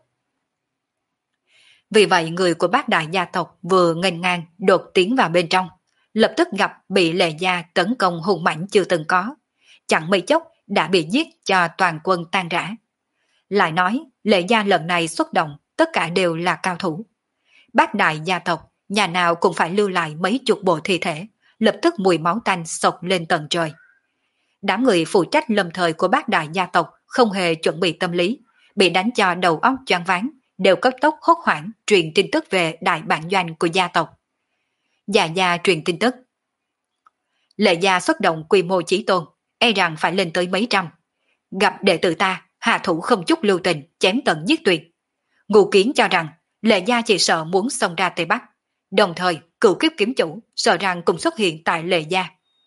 Vì vậy người của bác đại gia tộc vừa nghênh ngang đột tiến vào bên trong, lập tức gặp bị Lệ Gia tấn công hùng mãnh chưa từng có, chẳng mấy chốc đã bị giết cho toàn quân tan rã. Lại nói Lệ Gia lần này xuất động tất cả đều là cao thủ. Bác đại gia tộc nhà nào cũng phải lưu lại mấy chục bộ thi thể, lập tức mùi máu tanh sộc lên tận trời. Đám người phụ trách lâm thời của bác đại gia tộc không hề chuẩn bị tâm lý, bị đánh cho đầu óc choáng váng, đều cấp tốc hốt hoảng truyền tin tức về đại bản doanh của gia tộc. Gia Gia truyền tin tức. Lệ Gia xuất động quy mô chí tôn, e rằng phải lên tới mấy trăm. Gặp đệ tử ta, hạ thủ không chút lưu tình, chém tận giết tuyệt. Ngụ Kiến cho rằng Lệ Gia chỉ sợ muốn xông ra Tây Bắc, đồng thời cửu kiếp kiếm chủ sợ rằng cũng xuất hiện tại Lệ Gia.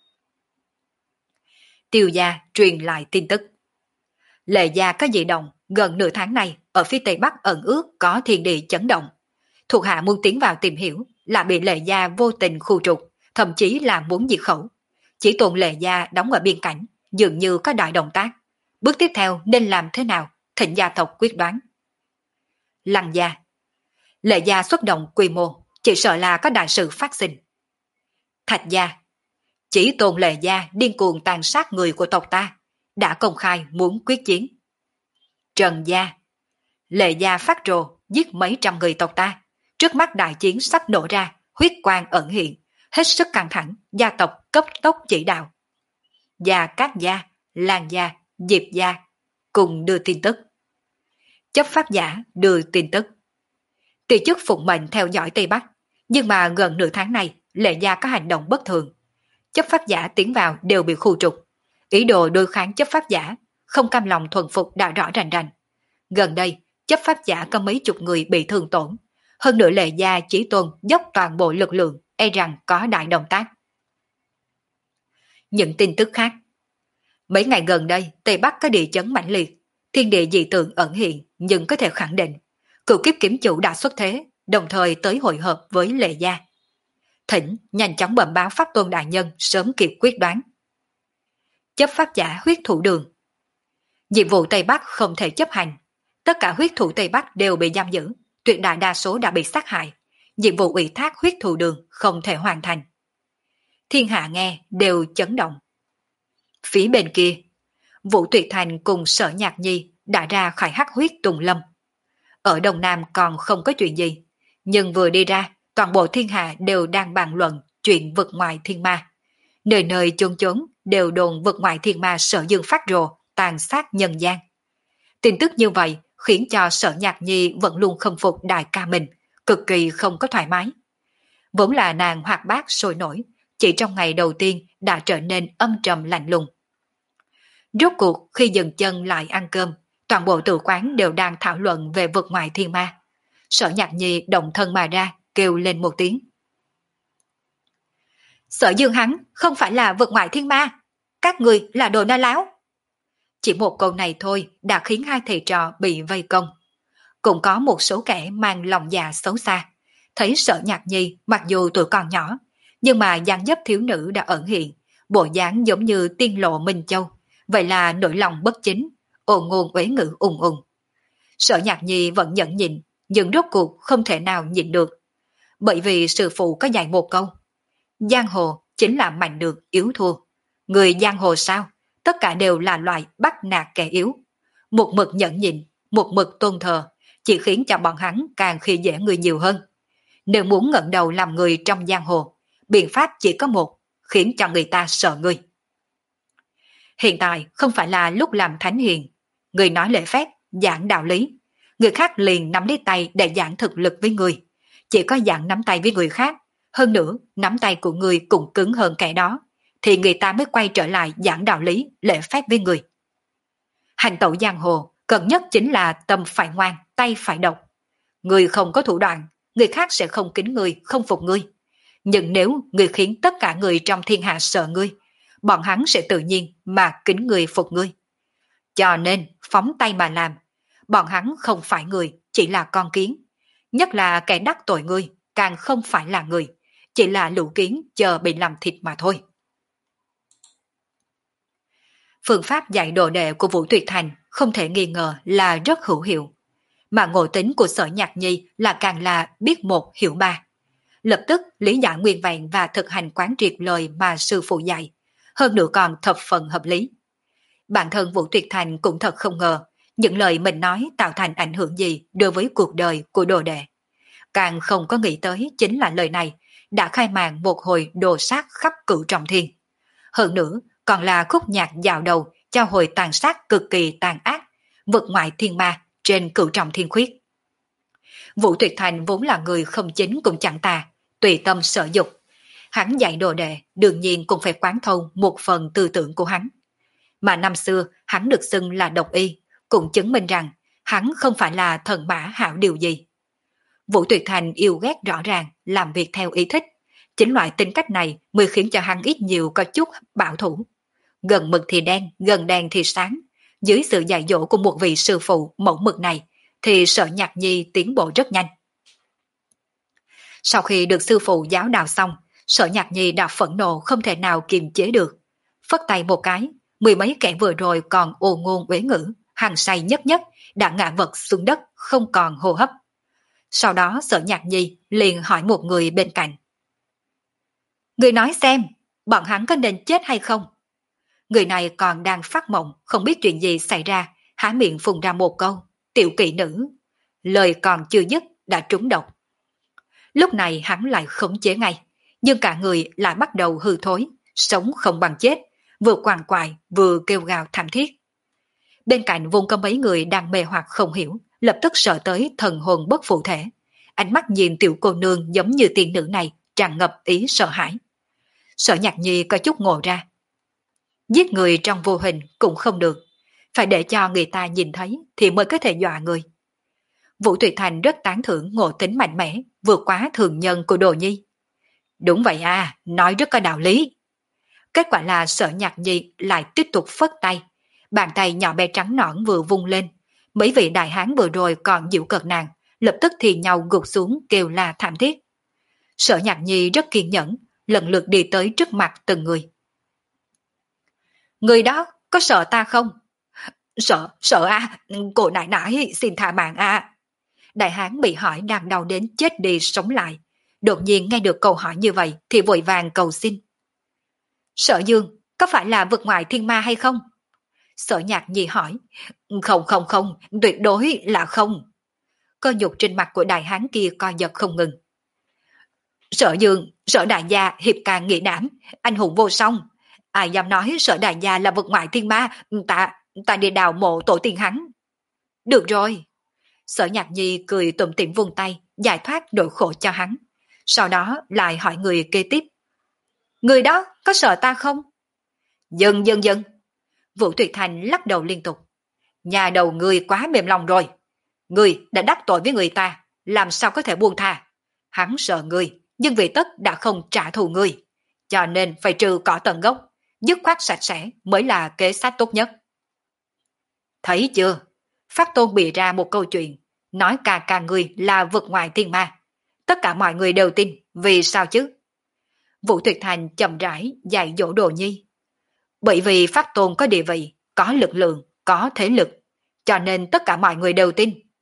Tiêu Gia truyền lại tin tức. Lệ Gia có dị động, gần nửa tháng này ở phía Tây Bắc ẩn ước có thiên địa chấn động. Thuộc hạ muốn tiến vào tìm hiểu, là bị Lệ Gia vô tình khu trục, thậm chí là muốn diệt khẩu. Chỉ tồn Lệ Gia đóng ở biên cảnh, dường như có đại động tác. Bước tiếp theo nên làm thế nào, thịnh gia tộc quyết đoán. Lăng Gia. Lệ Gia xuất động quy mô, chỉ sợ là có đại sự phát sinh. Thạch Gia. Chỉ tồn Lệ Gia điên cuồng tàn sát người của tộc ta, đã công khai muốn quyết chiến. Trần Gia. Lệ Gia phát rồ giết mấy trăm người tộc ta, trước mắt đại chiến sắp nổ ra, huyết quang ẩn hiện, hết sức căng thẳng, gia tộc cấp tốc chỉ đạo. Gia Cát Gia, Lan Gia, Diệp Gia cùng đưa tin tức. Chấp pháp giả đưa tin tức. Tỷ chức phụng mệnh theo dõi Tây Bắc, nhưng mà gần nửa tháng này Lệ Gia có hành động bất thường. Chấp pháp giả tiến vào đều bị khu trục, ý đồ đối kháng chấp pháp giả, không cam lòng thuần phục đã rõ rành rành. Gần đây, chấp pháp giả có mấy chục người bị thương tổn, hơn nữa Lệ Gia chỉ tôn dốc toàn bộ lực lượng, e rằng có đại động tác. Những tin tức khác. Mấy ngày gần đây, Tây Bắc có địa chấn mãnh liệt, thiên địa dị tượng ẩn hiện, nhưng có thể khẳng định, cửu kiếp kiếm chủ đã xuất thế, đồng thời tới hội hợp với Lệ Gia. Thỉnh nhanh chóng bẩm báo pháp tôn đại nhân sớm kịp quyết đoán. Chấp pháp giả huyết thủ đường. Nhiệm vụ Tây Bắc không thể chấp hành, tất cả huyết thủ Tây Bắc đều bị giam giữ, tuyệt đại đa số đã bị sát hại, nhiệm vụ ủy thác huyết thủ đường không thể hoàn thành. Thiên hạ nghe đều chấn động. Phía bên kia, Vũ Tuyệt Thành cùng Sở Nhạc Nhi đã ra khỏi hắc huyết Tùng Lâm. Ở Đông Nam còn không có chuyện gì, nhưng vừa đi ra, toàn bộ thiên hạ đều đang bàn luận chuyện vực ngoại thiên ma. Nơi nơi chốn chốn đều đồn vực ngoại thiên ma Sở Dương phát rồ, tàn sát nhân gian. Tin tức như vậy khiến cho Sở Nhạc Nhi vẫn luôn khâm phục đại ca mình, cực kỳ không có thoải mái. Vốn là nàng hoạt bát sôi nổi, chỉ trong ngày đầu tiên đã trở nên âm trầm lạnh lùng. Rốt cuộc khi dừng chân lại ăn cơm, toàn bộ tử quán đều đang thảo luận về vực ngoại thiên ma. Sở Nhạc Nhi động thân mà ra, kêu lên một tiếng. Sở Dương hắn không phải là vực ngoại thiên ma, các người là đồ nói láo. Chỉ một câu này thôi đã khiến hai thầy trò bị vây công. Cũng có một số kẻ mang lòng dạ xấu xa, thấy Sở Nhạc Nhi mặc dù tuổi còn nhỏ, nhưng mà dáng dấp thiếu nữ đã ẩn hiện, bộ dáng giống như tiên lộ Minh Châu, vậy là nỗi lòng bất chính, ồn ngôn uế ngữ ùng ùng. Sở Nhạc Nhi vẫn nhẫn nhịn, nhưng rốt cuộc không thể nào nhịn được. Bởi vì sư phụ có dạy một câu, giang hồ chính là mạnh được yếu thua. Người giang hồ sao? Tất cả đều là loại bắt nạt kẻ yếu. Một mực nhẫn nhịn, một mực tôn thờ, chỉ khiến cho bọn hắn càng khi dễ người nhiều hơn. Nếu muốn ngẩng đầu làm người trong giang hồ, biện pháp chỉ có một, khiến cho người ta sợ người. Hiện tại không phải là lúc làm thánh hiền, người nói lễ phép, giảng đạo lý. Người khác liền nắm lấy tay để giảng thực lực với người. Chỉ có giảng nắm tay với người khác, hơn nữa nắm tay của người cũng cứng hơn kẻ đó, thì người ta mới quay trở lại giảng đạo lý, lễ phép với người. Hành tẩu giang hồ, cần nhất chính là tâm phải ngoan, tay phải độc. Người không có thủ đoạn, người khác sẽ không kính người, không phục ngươi. Nhưng nếu người khiến tất cả người trong thiên hạ sợ ngươi, bọn hắn sẽ tự nhiên mà kính người phục ngươi. Cho nên phóng tay mà làm, bọn hắn không phải người, chỉ là con kiến. Nhất là kẻ đắc tội ngươi, càng không phải là người, chỉ là lũ kiến chờ bị làm thịt mà thôi. Phương pháp dạy đồ đệ của Vũ Tuyệt Thành không thể nghi ngờ là rất hữu hiệu. Mà ngộ tính của Sở Nhạc Nhi là càng là biết một hiểu ba. Lập tức lý giải nguyên vẹn và thực hành quán triệt lời mà sư phụ dạy, hơn nữa còn thập phần hợp lý. Bản thân Vũ Tuyệt Thành cũng thật không ngờ những lời mình nói tạo thành ảnh hưởng gì đối với cuộc đời của đồ đệ. Càng không có nghĩ tới chính là lời này đã khai màn một hồi đồ sát khắp cửu trọng thiên. Hơn nữa còn là khúc nhạc dạo đầu cho hồi tàn sát cực kỳ tàn ác, vượt ngoại thiên ma trên cửu trọng thiên khuyết. Vũ Tuyệt Thành vốn là người không chính cũng chẳng tà, tùy tâm sở dục. Hắn dạy đồ đệ đương nhiên cũng phải quán thông một phần tư tưởng của hắn. Mà năm xưa hắn được xưng là độc y, cũng chứng minh rằng hắn không phải là thần mã hảo điều gì. Vũ Tuyệt Thành yêu ghét rõ ràng, làm việc theo ý thích. Chính loại tính cách này mới khiến cho hắn ít nhiều có chút bảo thủ. Gần mực thì đen, gần đen thì sáng. Dưới sự dạy dỗ của một vị sư phụ mẫu mực này, thì Sở Nhạc Nhi tiến bộ rất nhanh. Sau khi được sư phụ giáo đào xong, Sở Nhạc Nhi đã phẫn nộ không thể nào kiềm chế được. Phất tay một cái, mười mấy kẻ vừa rồi còn ồ ngôn uế ngữ, hăng say nhất nhất, đã ngã vật xuống đất, không còn hô hấp. Sau đó Sở Nhạc Nhi liền hỏi một người bên cạnh. Người nói xem, bọn hắn có nên chết hay không? Người này còn đang phát mộng, không biết chuyện gì xảy ra, há miệng phun ra một câu, tiểu kỵ nữ. Lời còn chưa dứt đã trúng độc. Lúc này hắn lại khống chế ngay, nhưng cả người lại bắt đầu hư thối, sống không bằng chết, vừa quằn quại vừa kêu gào thảm thiết. Bên cạnh vùng có mấy người đang mê hoặc không hiểu, lập tức sợ tới thần hồn bất phụ thể. Ánh mắt nhìn tiểu cô nương giống như tiên nữ này, tràn ngập ý sợ hãi. Sở Nhạc Nhi có chút ngộ ra. Giết người trong vô hình cũng không được, phải để cho người ta nhìn thấy thì mới có thể dọa người. Vũ Tuyệt Thành rất tán thưởng ngộ tính mạnh mẽ, vượt quá thường nhân của Đồ Nhi. Đúng vậy à, nói rất có đạo lý. Kết quả là Sở Nhạc Nhi lại tiếp tục phất tay, bàn tay nhỏ bé trắng nõn vừa vung lên. Mấy vị đại hán vừa rồi còn dịu cợt nàng, lập tức thì nhau gục xuống kêu la thảm thiết. Sở Nhạc Nhi rất kiên nhẫn, lần lượt đi tới trước mặt từng người. Người đó có sợ ta không? Sợ, sợ à, cô nãi nãi xin tha mạng à. Đại hán bị hỏi đang đau đến chết đi sống lại. Đột nhiên nghe được câu hỏi như vậy thì vội vàng cầu xin. Sở Dương, có phải là vượt ngoại thiên ma hay không? Sở Nhạc Nhi hỏi. Không không không, tuyệt đối là không. Cơ nhục trên mặt của đại hán kia co giật không ngừng. Sở Dương, Sở đại gia hiệp càng nghị đảm, anh hùng vô song. Ai dám nói Sở đại gia là vượt ngoại thiên ma, ta, ta đi đào mộ tổ tiên hắn. Được rồi. Sở Nhạc Nhi cười tủm tỉm vung tay, giải thoát nỗi khổ cho hắn. Sau đó lại hỏi người kế tiếp. Người đó có sợ ta không? Dừng dừng dừng. Vũ Tuyệt Thành lắc đầu liên tục. Nhà đầu người quá mềm lòng rồi. Người đã đắc tội với người ta, làm sao có thể buông tha? Hắn sợ người, nhưng vì tất đã không trả thù người. Cho nên phải trừ cỏ tận gốc, dứt khoát sạch sẽ mới là kế sách tốt nhất. Thấy chưa? Phát Tôn bịa ra một câu chuyện, nói cả cả người là vượt ngoài thiên ma. Tất cả mọi người đều tin, vì sao chứ? Vũ Tuyệt Thành chậm rãi dạy dỗ Đồ Nhi. Bởi vì Pháp Tôn có địa vị, có lực lượng, có thế lực, cho nên tất cả mọi người đều tin,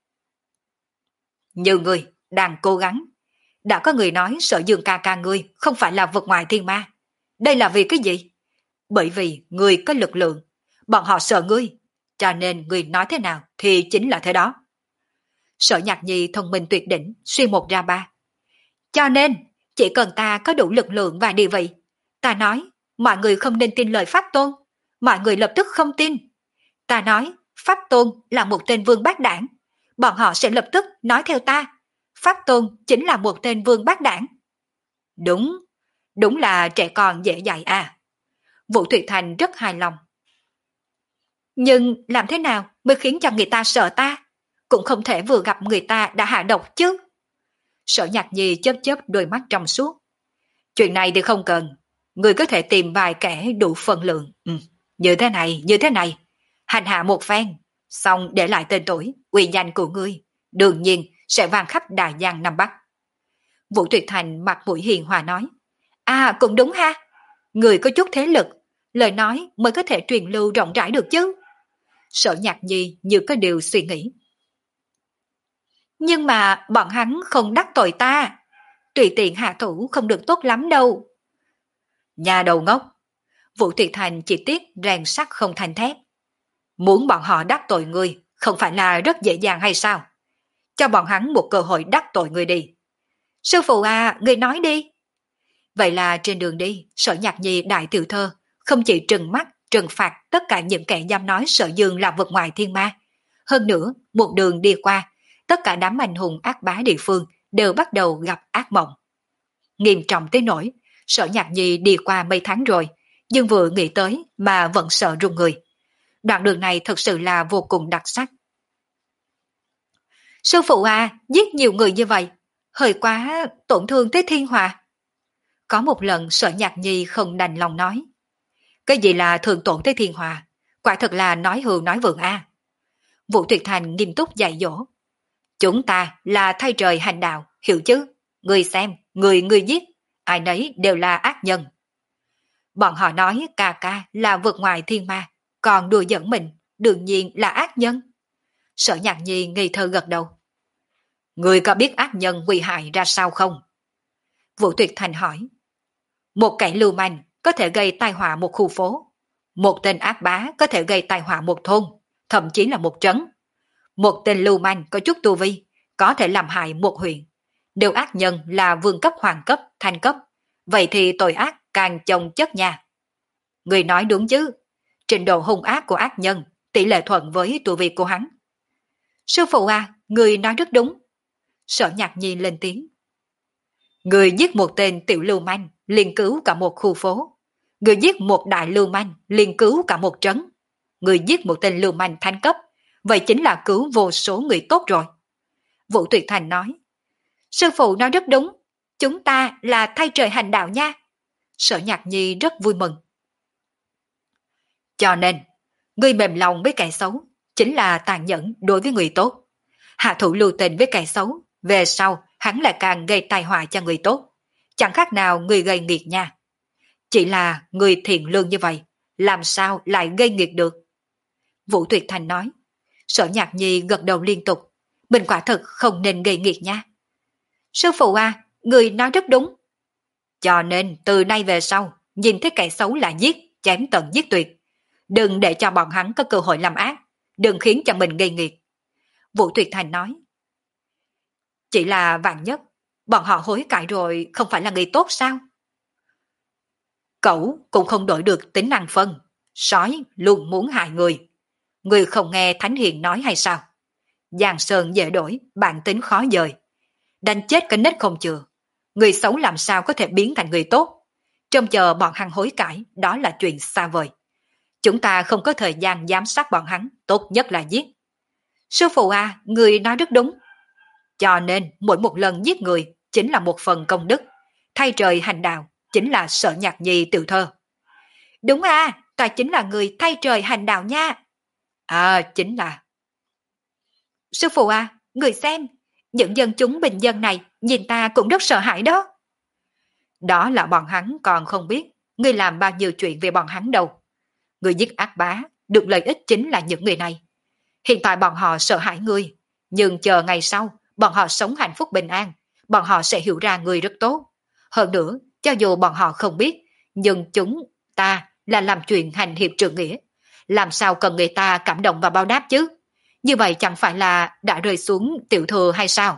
Như ngươi đang cố gắng. Đã có người nói Sở Dương ca ca ngươi không phải là vực ngoại thiên ma. Đây là vì cái gì? Bởi vì ngươi có lực lượng. Bọn họ sợ ngươi. Cho nên ngươi nói thế nào thì chính là thế đó. Sở Nhạc Nhi thông minh tuyệt đỉnh, suy một ra ba. Cho nên, chỉ cần ta có đủ lực lượng và địa vị. Ta nói, mọi người không nên tin lời Pháp Tôn. Mọi người lập tức không tin. Ta nói, Pháp Tôn là một tên vương bát đảng. Bọn họ sẽ lập tức nói theo ta. Pháp Tôn chính là một tên vương bát đảng. Đúng, đúng là trẻ con dễ dạy à. Vũ Thụy Thành rất hài lòng. Nhưng làm thế nào mới khiến cho người ta sợ ta? Cũng không thể vừa gặp người ta đã hạ độc chứ. Sở Nhạc Nhi chớp chớp đôi mắt trong suốt. Chuyện này thì không cần. Người có thể tìm vài kẻ đủ phân lượng. Ừ. Như thế này, như thế này. Hành hạ một phen. Xong để lại tên tuổi, uy danh của ngươi. Đương nhiên sẽ vang khắp Đà Giang Nam Bắc. Vũ Tuyệt Thành mặt mũi hiền hòa nói. À cũng đúng ha. Người có chút thế lực. Lời nói mới có thể truyền lưu rộng rãi được chứ. Sở Nhạc Nhi như có điều suy nghĩ. Nhưng mà bọn hắn không đắc tội ta. Tùy tiện hạ thủ không được tốt lắm đâu. Nhà đầu ngốc. Vũ Tuyệt Thành chỉ tiếc rèn sắt không thành thép. Muốn bọn họ đắc tội ngươi không phải là rất dễ dàng hay sao? Cho bọn hắn một cơ hội đắc tội ngươi đi. Sư phụ à, ngươi nói đi. Vậy là trên đường đi, Sở Nhạc Nhi đại tiểu thơ không chỉ trừng mắt, trừng phạt tất cả những kẻ dám nói Sở Dương là vực ngoại thiên ma. Hơn nữa, một đường đi qua, tất cả đám anh hùng ác bá địa phương đều bắt đầu gặp ác mộng. Nghiêm trọng tới nỗi, Sở Nhạc Nhi đi qua mấy tháng rồi, nhưng vừa nghĩ tới mà vẫn sợ run người. Đoạn đường này thật sự là vô cùng đặc sắc. Sư phụ à, giết nhiều người như vậy, hơi quá tổn thương tới thiên hòa. Có một lần Sở Nhạc Nhi không đành lòng nói. Cái gì là thường tổn tới thiên hòa? Quả thật là nói hưu nói vượng a. À. Vũ Tuyệt Thành nghiêm túc dạy dỗ. Chúng ta là thay trời hành đạo, hiểu chứ? Người xem, người người giết, ai nấy đều là ác nhân. Bọn họ nói ca ca là vượt ngoài thiên ma, còn đùa giỡn mình, đương nhiên là ác nhân. Sở Nhạc Nhi ngây thơ gật đầu. Người có biết ác nhân nguy hại ra sao không? Vũ Tuyệt Thành hỏi. Một kẻ lưu manh có thể gây tai họa một khu phố. Một tên ác bá có thể gây tai họa một thôn, thậm chí là một trấn. Một tên lưu manh có chút tu vi, có thể làm hại một huyện. Nếu ác nhân là vương cấp hoàng cấp, thanh cấp, vậy thì tội ác càng chồng chất nha. Người nói đúng chứ, trình độ hung ác của ác nhân tỷ lệ thuận với tu vi của hắn. Sư phụ à, người nói rất đúng. Sở Nhạc Nhi lên tiếng. Người giết một tên tiểu lưu manh, liền cứu cả một khu phố. Người giết một đại lưu manh, liền cứu cả một trấn. Người giết một tên lưu manh thanh cấp, vậy chính là cứu vô số người tốt rồi. Vũ Tuyệt Thành nói. Sư phụ nói rất đúng, chúng ta là thay trời hành đạo nha. Sở Nhạc Nhi rất vui mừng. Cho nên, người mềm lòng với kẻ xấu, chính là tàn nhẫn đối với người tốt. Hạ thủ lưu tình với kẻ xấu, về sau hắn lại càng gây tai họa cho người tốt. Chẳng khác nào người gây nghiệt nha. Chỉ là người thiện lương như vậy, làm sao lại gây nghiệt được? Vũ Tuyệt Thành nói. Sở Nhạc Nhi gật đầu liên tục. Mình quả thật không nên gây nghiệt nha. Sư phụ à, người nói rất đúng. Cho nên từ nay về sau, nhìn thấy kẻ xấu là giết, chém tận giết tuyệt. Đừng để cho bọn hắn có cơ hội làm ác. Đừng khiến cho mình gây nghiệt. Vũ Tuyệt Thành nói. Chỉ là vạn nhất, bọn họ hối cải rồi không phải là người tốt sao? Cẩu cũng không đổi được tính năng phân. Sói luôn muốn hại người. Người không nghe Thánh Hiền nói hay sao? Giang sơn dễ đổi, bản tính khó dời. Đánh chết cái nết không chừa. Người xấu làm sao có thể biến thành người tốt? Trông chờ bọn hắn hối cải, đó là chuyện xa vời. Chúng ta không có thời gian giám sát bọn hắn, tốt nhất là giết. Sư phụ à, người nói rất đúng. Cho nên mỗi một lần giết người chính là một phần công đức. Thay trời hành đạo chính là Sở Nhạc Nhi tiểu thơ. Đúng à, ta chính là người thay trời hành đạo nha. À, chính là. Sư phụ à, người xem, những dân chúng bình dân này nhìn ta cũng rất sợ hãi đó. Đó là bọn hắn còn không biết ngươi làm bao nhiêu chuyện về bọn hắn đâu. Ngươi giết ác bá, được lợi ích chính là những người này. Hiện tại bọn họ sợ hãi ngươi, nhưng chờ ngày sau, bọn họ sống hạnh phúc bình an, bọn họ sẽ hiểu ra người rất tốt. Hơn nữa, cho dù bọn họ không biết, nhưng chúng ta là làm chuyện hành hiệp trượng nghĩa. Làm sao cần người ta cảm động và báo đáp chứ? Như vậy chẳng phải là đã rơi xuống tiểu thừa hay sao?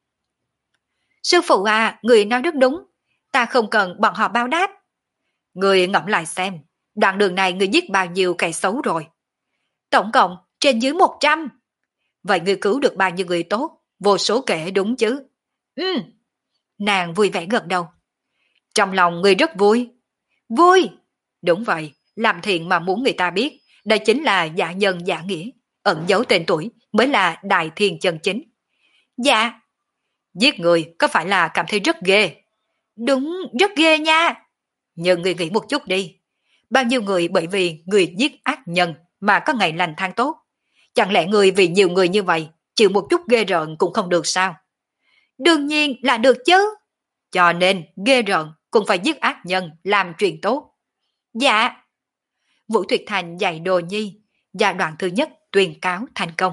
Sư phụ à, người nói rất đúng. Ta không cần bọn họ báo đáp. Người ngẫm lại xem, đoạn đường này người giết bao nhiêu kẻ xấu rồi? Tổng cộng trên dưới một trăm. Vậy người cứu được bao nhiêu người tốt? Vô số kể đúng chứ? Ừ. Nàng vui vẻ gật đầu. Trong lòng người rất vui. Vui. Đúng vậy, làm thiện mà muốn người ta biết, đây chính là giả nhân giả nghĩa. Ẩn giấu tên tuổi mới là đại thiên chân chính. Dạ. Giết người có phải là cảm thấy rất ghê? Đúng, rất ghê nha. Nhưng người nghĩ một chút đi. Bao nhiêu người bởi vì người giết ác nhân mà có ngày lành thang tốt? Chẳng lẽ người vì nhiều người như vậy chịu một chút ghê rợn cũng không được sao? Đương nhiên là được chứ. Cho nên ghê rợn cũng phải giết ác nhân làm chuyện tốt. Dạ. Vũ Tuyệt Thành dạy Đồ Nhi giai đoạn thứ nhất tuyên cáo thành công.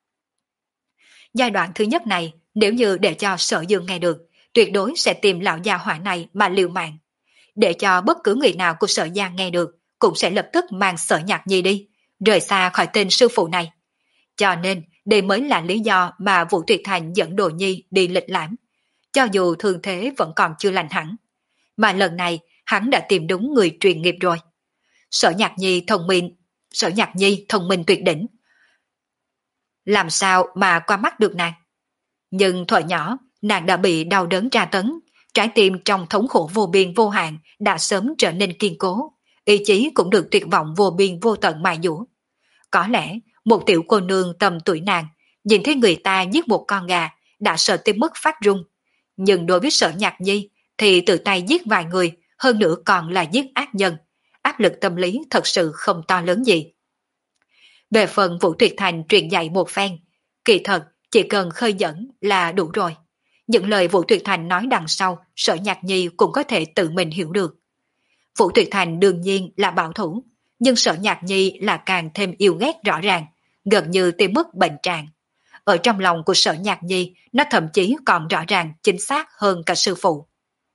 Giai đoạn thứ nhất này nếu như để cho Sở Dương nghe được, tuyệt đối sẽ tìm lão gia hỏa này mà liều mạng. Để cho bất cứ người nào của Sở Giang nghe được cũng sẽ lập tức mang Sở Nhạc Nhi đi, rời xa khỏi tên sư phụ này. Cho nên đây mới là lý do mà Vũ Tuyệt Thành dẫn Đồ Nhi đi lịch lãm, cho dù thương thế vẫn còn chưa lành hẳn. Mà lần này hắn đã tìm đúng người truyền nghiệp rồi. Sở Nhạc Nhi thông minh, Sở Nhạc Nhi thông minh tuyệt đỉnh. Làm sao mà qua mắt được nàng? Nhưng thuở nhỏ, nàng đã bị đau đớn tra tấn, trái tim trong thống khổ vô biên vô hạn đã sớm trở nên kiên cố, ý chí cũng được tuyệt vọng vô biên vô tận mài dũa. Có lẽ, một tiểu cô nương tầm tuổi nàng, nhìn thấy người ta giết một con gà, đã sợ tới mức phát run. Nhưng đối với Sở Nhạc Nhi, thì tự tay giết vài người, hơn nữa còn là giết ác nhân. Áp lực tâm lý thật sự không to lớn gì. Về phần Vũ Tuyệt Thành truyền dạy một phen, kỳ thật chỉ cần khơi dẫn là đủ rồi. Những lời Vũ Tuyệt Thành nói đằng sau, Sở Nhạc Nhi cũng có thể tự mình hiểu được. Vũ Tuyệt Thành đương nhiên là bảo thủ, nhưng Sở Nhạc Nhi là càng thêm yêu ghét rõ ràng, gần như tới mức bệnh trạng. Ở trong lòng của Sở Nhạc Nhi, nó thậm chí còn rõ ràng chính xác hơn cả sư phụ.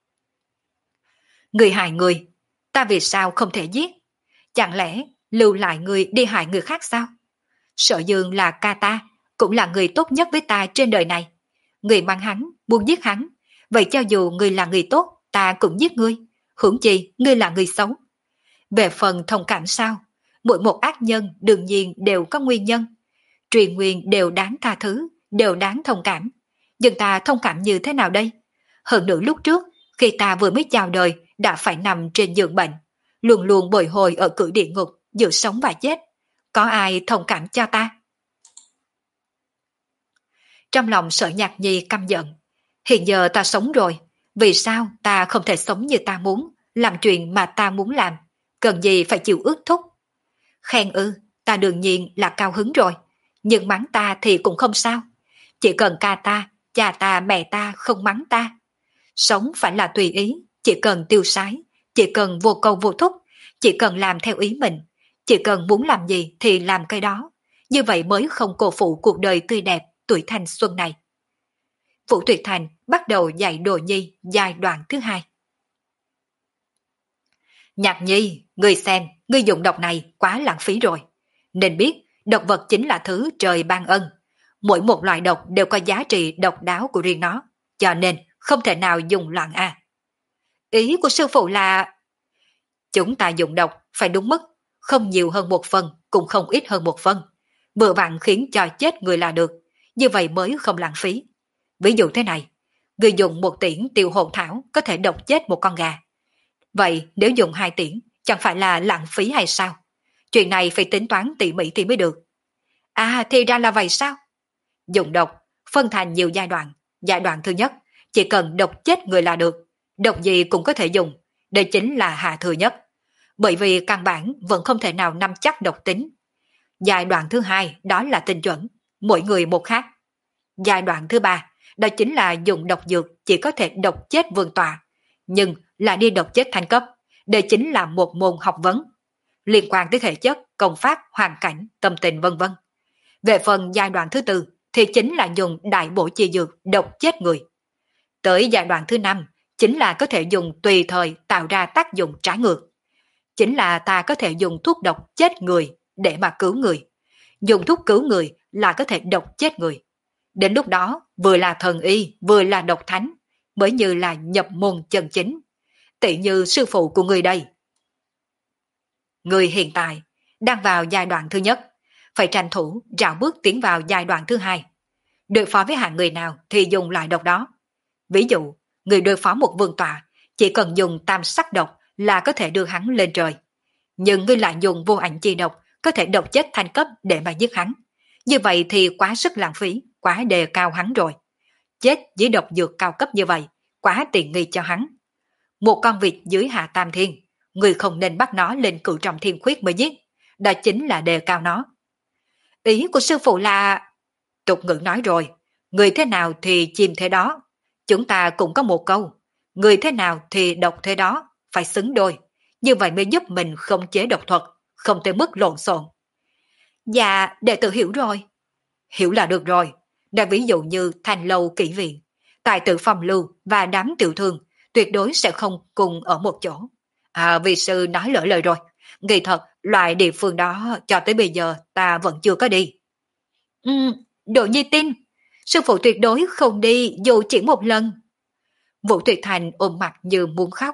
Người hại người, ta vì sao không thể giết? Chẳng lẽ lưu lại người đi hại người khác sao? Sở Dương là ca ta, cũng là người tốt nhất với ta trên đời này. Người mang hắn, buông giết hắn. Vậy cho dù người là người tốt, ta cũng giết ngươi. Hưởng chi, ngươi là người xấu. Về phần thông cảm sao? Mỗi một ác nhân đương nhiên đều có nguyên nhân. Truyền nguyên đều đáng tha thứ, đều đáng thông cảm. Nhưng ta thông cảm như thế nào đây? Hơn nữa lúc trước, khi ta vừa mới chào đời, đã phải nằm trên giường bệnh. Luôn luôn bồi hồi ở cửa địa ngục, giữa sống và chết. Có ai thông cảm cho ta? Trong lòng Sở Nhạc Nhi căm giận. Hiện giờ ta sống rồi, vì sao ta không thể sống như ta muốn, làm chuyện mà ta muốn làm, cần gì phải chịu ước thúc? Khen ư, ta đương nhiên là cao hứng rồi, nhưng mắng ta thì cũng không sao. Chỉ cần ca ta, cha ta, mẹ ta không mắng ta. Sống phải là tùy ý, chỉ cần tiêu sái, chỉ cần vô câu vô thúc, chỉ cần làm theo ý mình, chỉ cần muốn làm gì thì làm cái đó. Như vậy mới không cô phụ cuộc đời tươi đẹp, tuổi thanh xuân này. Vũ Tuyệt Thành bắt đầu dạy Đồ Nhi giai đoạn thứ hai. Nhạc Nhi, ngươi xem, ngươi dùng độc này quá lãng phí rồi. Nên biết, độc vật chính là thứ trời ban ân. Mỗi một loại độc đều có giá trị độc đáo của riêng nó, cho nên không thể nào dùng loạn a. Ý của sư phụ là chúng ta dùng độc phải đúng mức, không nhiều hơn một phần, cũng không ít hơn một phần. Vừa vặn khiến cho chết người là được, như vậy mới không lãng phí. Ví dụ thế này, người dùng một tiễn tiêu hồn thảo có thể độc chết một con gà. Vậy nếu dùng hai tiễn, chẳng phải là lãng phí hay sao? Chuyện này phải tính toán tỉ mỉ thì mới được. À thì ra là vậy sao? Dùng độc, phân thành nhiều giai đoạn. Giai đoạn thứ nhất, chỉ cần độc chết người là được. Độc gì cũng có thể dùng. Đây chính là hạ thừa nhất. Bởi vì căn bản vẫn không thể nào nắm chắc độc tính. Giai đoạn thứ hai, đó là tinh chuẩn. Mỗi người một khác. Giai đoạn thứ ba, đó chính là dùng độc dược chỉ có thể độc chết vương tọa. Nhưng là đi độc chết thanh cấp. Đây chính là một môn học vấn. Liên quan tới thể chất, công pháp, hoàn cảnh, tâm tình vân vân. Về phần giai đoạn thứ tư, thì chính là dùng đại bổ chi dược độc chết người. Tới giai đoạn thứ năm chính là có thể dùng tùy thời tạo ra tác dụng trái ngược. Chính là ta có thể dùng thuốc độc chết người để mà cứu người. Dùng thuốc cứu người là có thể độc chết người. Đến lúc đó vừa là thần y vừa là độc thánh, mới như là nhập môn chân chính. Tỷ như sư phụ của người đây. Người hiện tại đang vào giai đoạn thứ nhất, phải tranh thủ rào bước tiến vào giai đoạn thứ hai. Đối phó với hạng người nào thì dùng loại độc đó. Ví dụ, người đối phó một vương tọa chỉ cần dùng tam sắc độc là có thể đưa hắn lên trời. Nhưng người lại dùng vô ảnh chi độc có thể độc chết thành cấp để mà giết hắn. Như vậy thì quá sức lãng phí, quá đề cao hắn rồi. Chết với độc dược cao cấp như vậy, quá tiện nghi cho hắn. Một con vịt dưới hạ tam thiên, người không nên bắt nó lên cửu trọng thiên khuyết mới giết. Đó chính là đề cao nó. Ý của sư phụ là... Tục ngữ nói rồi, người thế nào thì chim thế đó. Chúng ta cũng có một câu, người thế nào thì độc thế đó, phải xứng đôi. Như vậy mới giúp mình không chế độc thuật, không tới mức lộn xộn. Dạ, đệ tử hiểu rồi. Hiểu là được rồi. Đã ví dụ như thành lâu kỹ viện, tài tử phong lưu và đám tiểu thương tuyệt đối sẽ không cùng ở một chỗ. À, vị sư nói lỡ lời rồi. Kỳ thật, loại địa phương đó cho tới bây giờ ta vẫn chưa có đi. Ừ, Đỗ Nhi tin. Sư phụ tuyệt đối không đi dù chỉ một lần. Vũ Tuyệt Thành ôm mặt như muốn khóc.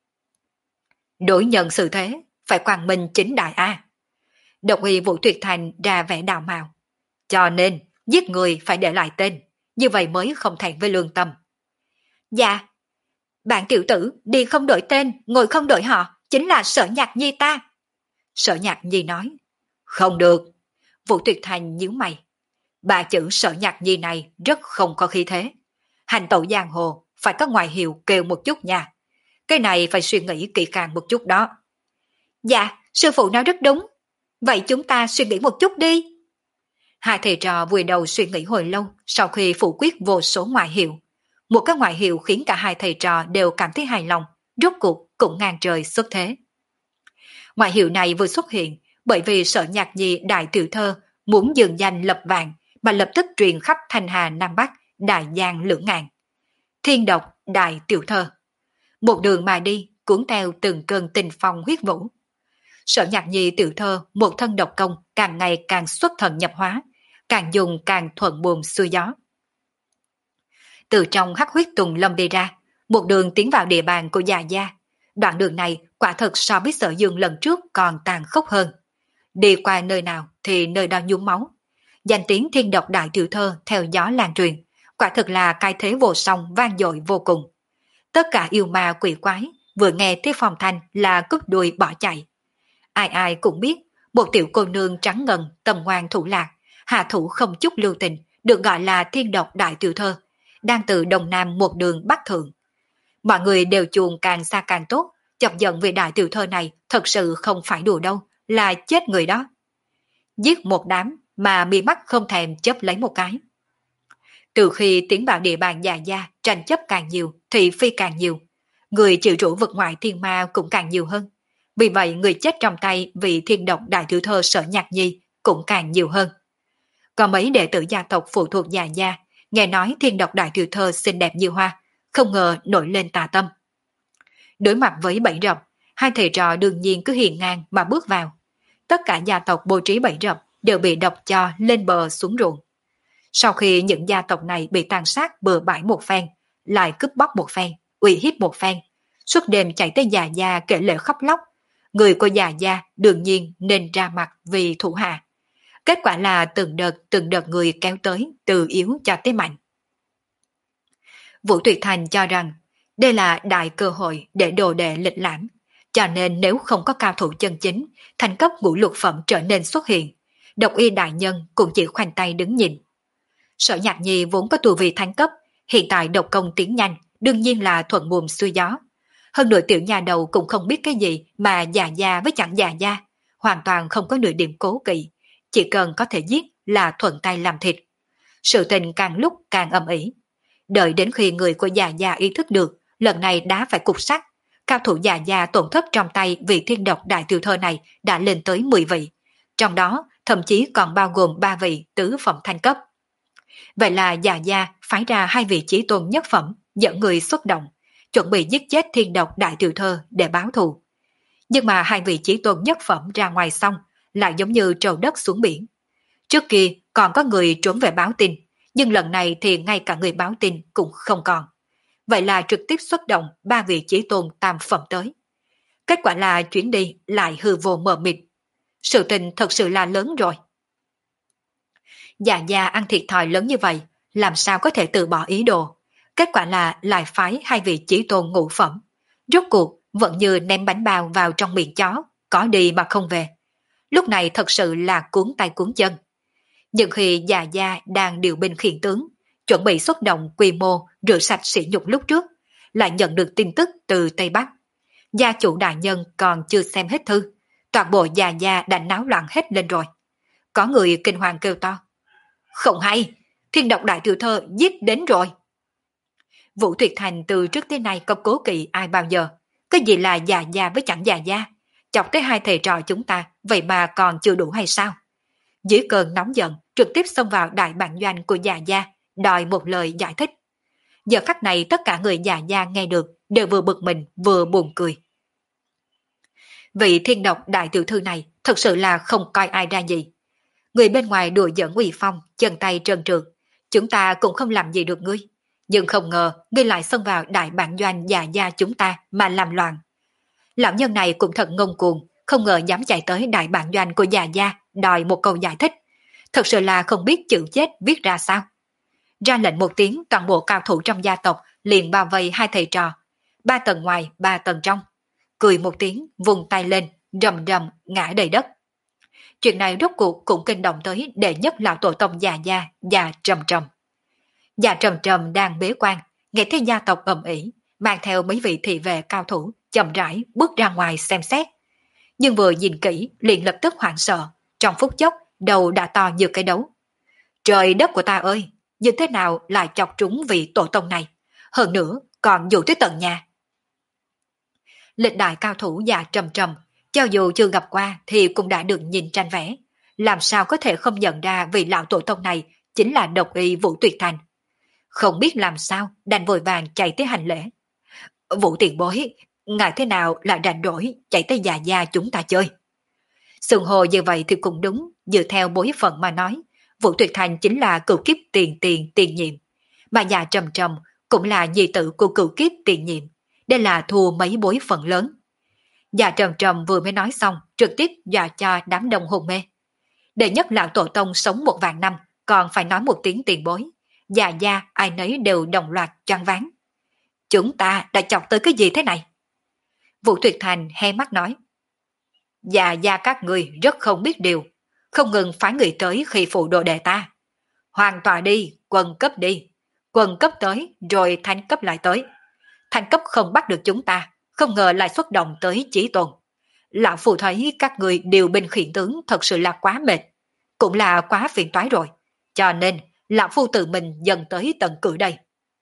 Đối nhận sự thế, phải quang minh chính đại A. Độc uy Vũ Tuyệt Thành ra vẻ đào mạo. Cho nên, giết người phải để lại tên, như vậy mới không thẹn với lương tâm. Dạ, bạn tiểu tử đi không đổi tên, ngồi không đổi họ, chính là Sở Nhạc Nhi ta. Sở Nhạc Nhi nói. Không được. Vũ Tuyệt Thành nhíu mày. Ba chữ Sở Nhạc Nhi này rất không có khí thế. Hành tẩu giang hồ phải có ngoại hiệu kêu một chút nha. Cái này phải suy nghĩ kỹ càng một chút đó. Dạ, sư phụ nói rất đúng. Vậy chúng ta suy nghĩ một chút đi. Hai thầy trò vùi đầu suy nghĩ hồi lâu sau khi phủ quyết vô số ngoại hiệu. Một cái ngoại hiệu khiến cả hai thầy trò đều cảm thấy hài lòng, rốt cuộc cũng ngang trời xuất thế. Ngoại hiệu này vừa xuất hiện bởi vì Sở Nhạc Nhi đại tiểu thơ muốn dường danh lập vạn mà lập tức truyền khắp Thanh Hà Nam Bắc, Đại Giang lưỡng ngàn. Thiên độc đại tiểu thơ. Một đường mà đi cuốn theo từng cơn tình phong huyết vũ. Sở Nhạc Nhi tiểu thơ một thân độc công càng ngày càng xuất thần nhập hóa, càng dùng càng thuận buồm xuôi gió. Từ trong hắc huyết tùng lâm đi ra, một đường tiến vào địa bàn của già gia. Đoạn đường này quả thật so với Sở Dương lần trước còn tàn khốc hơn. Đi qua nơi nào thì nơi đó nhuốm máu. Danh tiếng thiên độc đại tiểu thơ theo gió lan truyền, quả thực là cái thế vô song vang dội vô cùng. Tất cả yêu ma quỷ quái vừa nghe thấy phong thanh là cúp đuôi bỏ chạy. Ai ai cũng biết, một tiểu cô nương trắng ngần tầm ngoan thủ lạc, hạ thủ không chút lưu tình, được gọi là thiên độc đại tiểu thơ, đang từ Đông Nam một đường bắc thượng. Mọi người đều chuồn càng xa càng tốt, chọc giận vì đại tiểu thơ này thật sự không phải đùa đâu, là chết người đó. Giết một đám mà mi mắt không thèm chớp lấy một cái. Từ khi tiến vào địa bàn già gia, tranh chấp càng nhiều, thị phi càng nhiều. Người chịu rủi vực ngoại thiên ma cũng càng nhiều hơn. Vì vậy người chết trong tay vị thiên độc đại tiểu thơ Sở Nhạc Nhi cũng càng nhiều hơn. Có mấy đệ tử gia tộc phụ thuộc già gia, nghe nói thiên độc đại tiểu thơ xinh đẹp như hoa, không ngờ nổi lên tà tâm. Đối mặt với bẫy rập, hai thầy trò đương nhiên cứ hiền ngang mà bước vào. Tất cả gia tộc bố trí bẫy rập đều bị độc cho lên bờ xuống ruộng. Sau khi những gia tộc này bị tàn sát bừa bãi một phen, lại cướp bóc một phen, uy hiếp một phen, suốt đêm chạy tới già gia kể lể khóc lóc, người của già gia đương nhiên nên ra mặt vì thủ hạ. Kết quả là từng đợt từng đợt người kéo tới từ yếu cho tới mạnh. Vũ Tuyệt Thành cho rằng đây là đại cơ hội để đồ đệ lịch lãm, cho nên nếu không có cao thủ chân chính, thành cấp ngũ lục phẩm trở nên xuất hiện, độc y đại nhân cũng chỉ khoanh tay đứng nhìn. Sở Nhạc Nhi vốn có tu vi thánh cấp, hiện tại độc công tiến nhanh, đương nhiên là thuận buồm xuôi gió. Hơn nữa tiểu nhà đầu cũng không biết cái gì mà già gia với chẳng già gia, hoàn toàn không có nửa điểm cố kỵ, chỉ cần có thể giết là thuận tay làm thịt. Sự tình càng lúc càng âm ỉ. Đợi đến khi người của già gia ý thức được, lần này đã phải cục sắt, cao thủ già gia tổn thất trong tay vị thiên độc đại tiểu thơ này đã lên tới mười vị, trong đó thậm chí còn bao gồm ba vị tứ phẩm thanh cấp. Vậy là già gia phái ra hai vị chí tôn nhất phẩm dẫn người xuất động, chuẩn bị giết chết thiên độc đại tiểu thơ để báo thù. Nhưng mà hai vị chí tôn nhất phẩm ra ngoài xong lại giống như trâu đất xuống biển. Trước kia còn có người trốn về báo tin, nhưng lần này thì ngay cả người báo tin cũng không còn. Vậy là trực tiếp xuất động ba vị chí tôn tam phẩm tới. Kết quả là chuyến đi lại hư vô mờ mịt. Sự tình thật sự là lớn rồi. Dạ gia ăn thiệt thòi lớn như vậy, làm sao có thể từ bỏ ý đồ. Kết quả là lại phái hai vị chí tôn ngũ phẩm. Rốt cuộc vẫn như ném bánh bao vào trong miệng chó, có đi mà không về. Lúc này thật sự là cuốn tay cuốn chân. Nhưng khi già gia đang điều binh khiển tướng, chuẩn bị xuất động quy mô rửa sạch sỉ nhục lúc trước, lại nhận được tin tức từ Tây Bắc. Gia chủ đại nhân còn chưa xem hết thư, toàn bộ già gia đã náo loạn hết lên rồi. Có người kinh hoàng kêu to: không hay, thiên độc đại tiểu thơ giết đến rồi. Vũ Tuyệt Thành từ trước tới nay không cố kỵ ai bao giờ, cái gì là già gia với chẳng già gia, chọc tới hai thầy trò chúng ta, vậy mà còn chưa đủ hay sao? Dưới cơn nóng giận, trực tiếp xông vào đại bản doanh của già gia, đòi một lời giải thích. Giờ khắc này tất cả người già gia nghe được đều vừa bực mình vừa buồn cười. Vị thiên độc đại tiểu thư này thật sự là không coi ai ra gì. Người bên ngoài đùa giỡn uy phong, chân tay trơn trượt, chúng ta cũng không làm gì được ngươi. Nhưng không ngờ ngươi lại xông vào đại bản doanh già gia chúng ta mà làm loạn. Lão nhân này cũng thật ngông cuồng, không ngờ dám chạy tới đại bản doanh của già gia đòi một câu giải thích. Thật sự là không biết chữ chết viết ra sao. Ra lệnh một tiếng, toàn bộ cao thủ trong gia tộc liền bao vây hai thầy trò, ba tầng ngoài ba tầng trong. Cười một tiếng, vùng tay lên, rầm rầm ngã đầy đất. Chuyện này rốt cuộc cũng kinh động tới đệ nhất lão tổ tông già gia già Trầm Trầm. Già Trầm Trầm đang bế quan, nghe thấy gia tộc ầm ĩ, mang theo mấy vị thị vệ cao thủ chậm rãi bước ra ngoài xem xét. Nhưng vừa nhìn kỹ liền lập tức hoảng sợ, trong phút chốc đầu đã to như cái đấu. Trời đất của ta ơi, như thế nào lại chọc trúng vị tổ tông này, hơn nữa còn dụ tới tận nhà. Lịch đại cao thủ già Trầm Trầm, cho dù chưa gặp qua thì cũng đã được nhìn tranh vẽ, làm sao có thể không nhận ra vị lão tổ tông này chính là độc y Vũ Tuyệt Thành. Không biết làm sao, đành vội vàng chạy tới hành lễ. Vũ tiền bối, ngài thế nào lại rảnh rỗi chạy tới già gia chúng ta chơi? Sừng hồ như vậy thì cũng đúng, dựa theo bối phận mà nói, Vũ Tuyệt Thành chính là cựu kiếp tiền tiền tiền nhiệm, mà già Trầm Trầm cũng là nhi tử của cựu kiếp tiền nhiệm, đây là thua mấy bối phận lớn. Già Trầm Trầm vừa mới nói xong, trực tiếp dọa cho đám đông hồn mê. Đệ nhất lão tổ tông sống một vạn năm, còn phải nói một tiếng tiền bối, già gia ai nấy đều đồng loạt choáng váng. Chúng ta đã chọc tới cái gì thế này? Vũ Tuyệt Thành hé mắt nói: già gia các người rất không biết điều, không ngừng phái người tới khi phụ đồ đệ ta. Hoàng tọa đi, quân cấp đi, quân cấp tới rồi thánh cấp lại tới. Thánh cấp không bắt được chúng ta, không ngờ lại xuất động tới Chí Tôn. Lão Phu thấy các người điều binh khiển tướng thật sự là quá mệt, cũng là quá phiền toái rồi, cho nên Lão Phu tự mình dần tới tận cửa đây.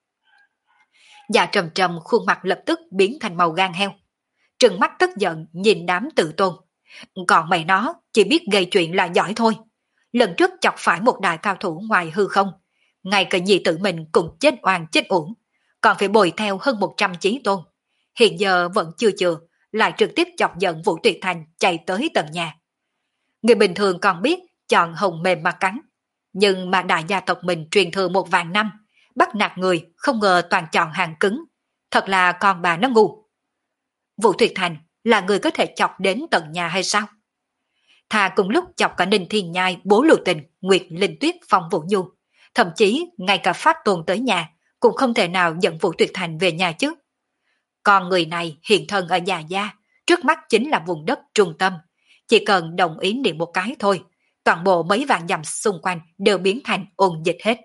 Già Trầm Trầm khuôn mặt lập tức biến thành màu gan heo, trừng mắt tức giận nhìn đám tự tôn. Còn mày nó chỉ biết gây chuyện là giỏi thôi. Lần trước chọc phải một đại cao thủ ngoài hư không, ngay cả nhi tử mình cũng chết oan chết uổng, còn phải bồi theo hơn một trăm Chí Tôn. Hiện giờ vẫn chưa chừa, lại trực tiếp chọc giận Vũ Tuyệt Thành chạy tới tận nhà. Người bình thường còn biết chọn hồng mềm mà cắn, nhưng mà đại gia tộc mình truyền thừa một vạn năm, bắt nạt người không ngờ toàn chọn hàng cứng, thật là con bà nó ngu. Vũ Tuyệt Thành là người có thể chọc đến tận nhà hay sao? Thà cùng lúc chọc cả Ninh Thiên Nhai, Bố Lục Tình, Nguyệt Linh Tuyết, Phong Vũ Nhu, thậm chí ngay cả Phát Tôn tới nhà cũng không thể nào dẫn Vũ Tuyệt Thành về nhà chứ. Còn người này hiện thân ở nhà gia, trước mắt chính là vùng đất trung tâm, chỉ cần đồng ý niệm một cái thôi, toàn bộ mấy vạn dặm xung quanh đều biến thành ôn dịch hết.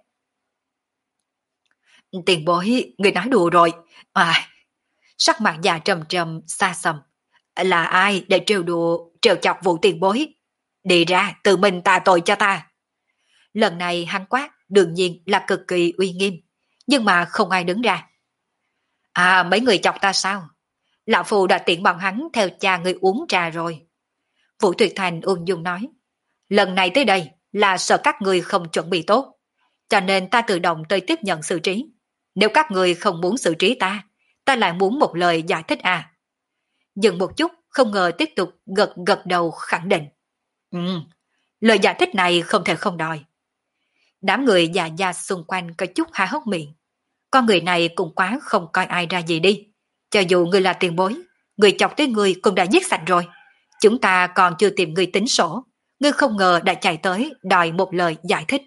Tiền bối, người nói đùa rồi. À, sắc mặt già Trầm Trầm xa xăm. Là ai để trêu đùa, trêu chọc Vũ tiền bối? Đi ra, tự mình tạ tội cho ta. Lần này hắn quát đương nhiên là cực kỳ uy nghiêm, nhưng mà không ai đứng ra. À, mấy người chọc ta sao? Lão Phu đã tiện bọn hắn theo cha người uống trà rồi. Vũ Tuyệt Thành ung dung nói. Lần này tới đây là sợ các người không chuẩn bị tốt. cho nên ta tự động tới tiếp nhận xử trí. Nếu các người không muốn xử trí ta, ta lại muốn một lời giải thích à. Dừng một chút, không ngờ tiếp tục gật gật đầu khẳng định. Ừ, lời giải thích này không thể không đòi. Đám người già già xung quanh có chút há hốc miệng. Con người này cũng quá không coi ai ra gì đi. Cho dù người là tiền bối, người chọc tới người cũng đã giết sạch rồi. Chúng ta còn chưa tìm người tính sổ. Ngươi không ngờ đã chạy tới đòi một lời giải thích.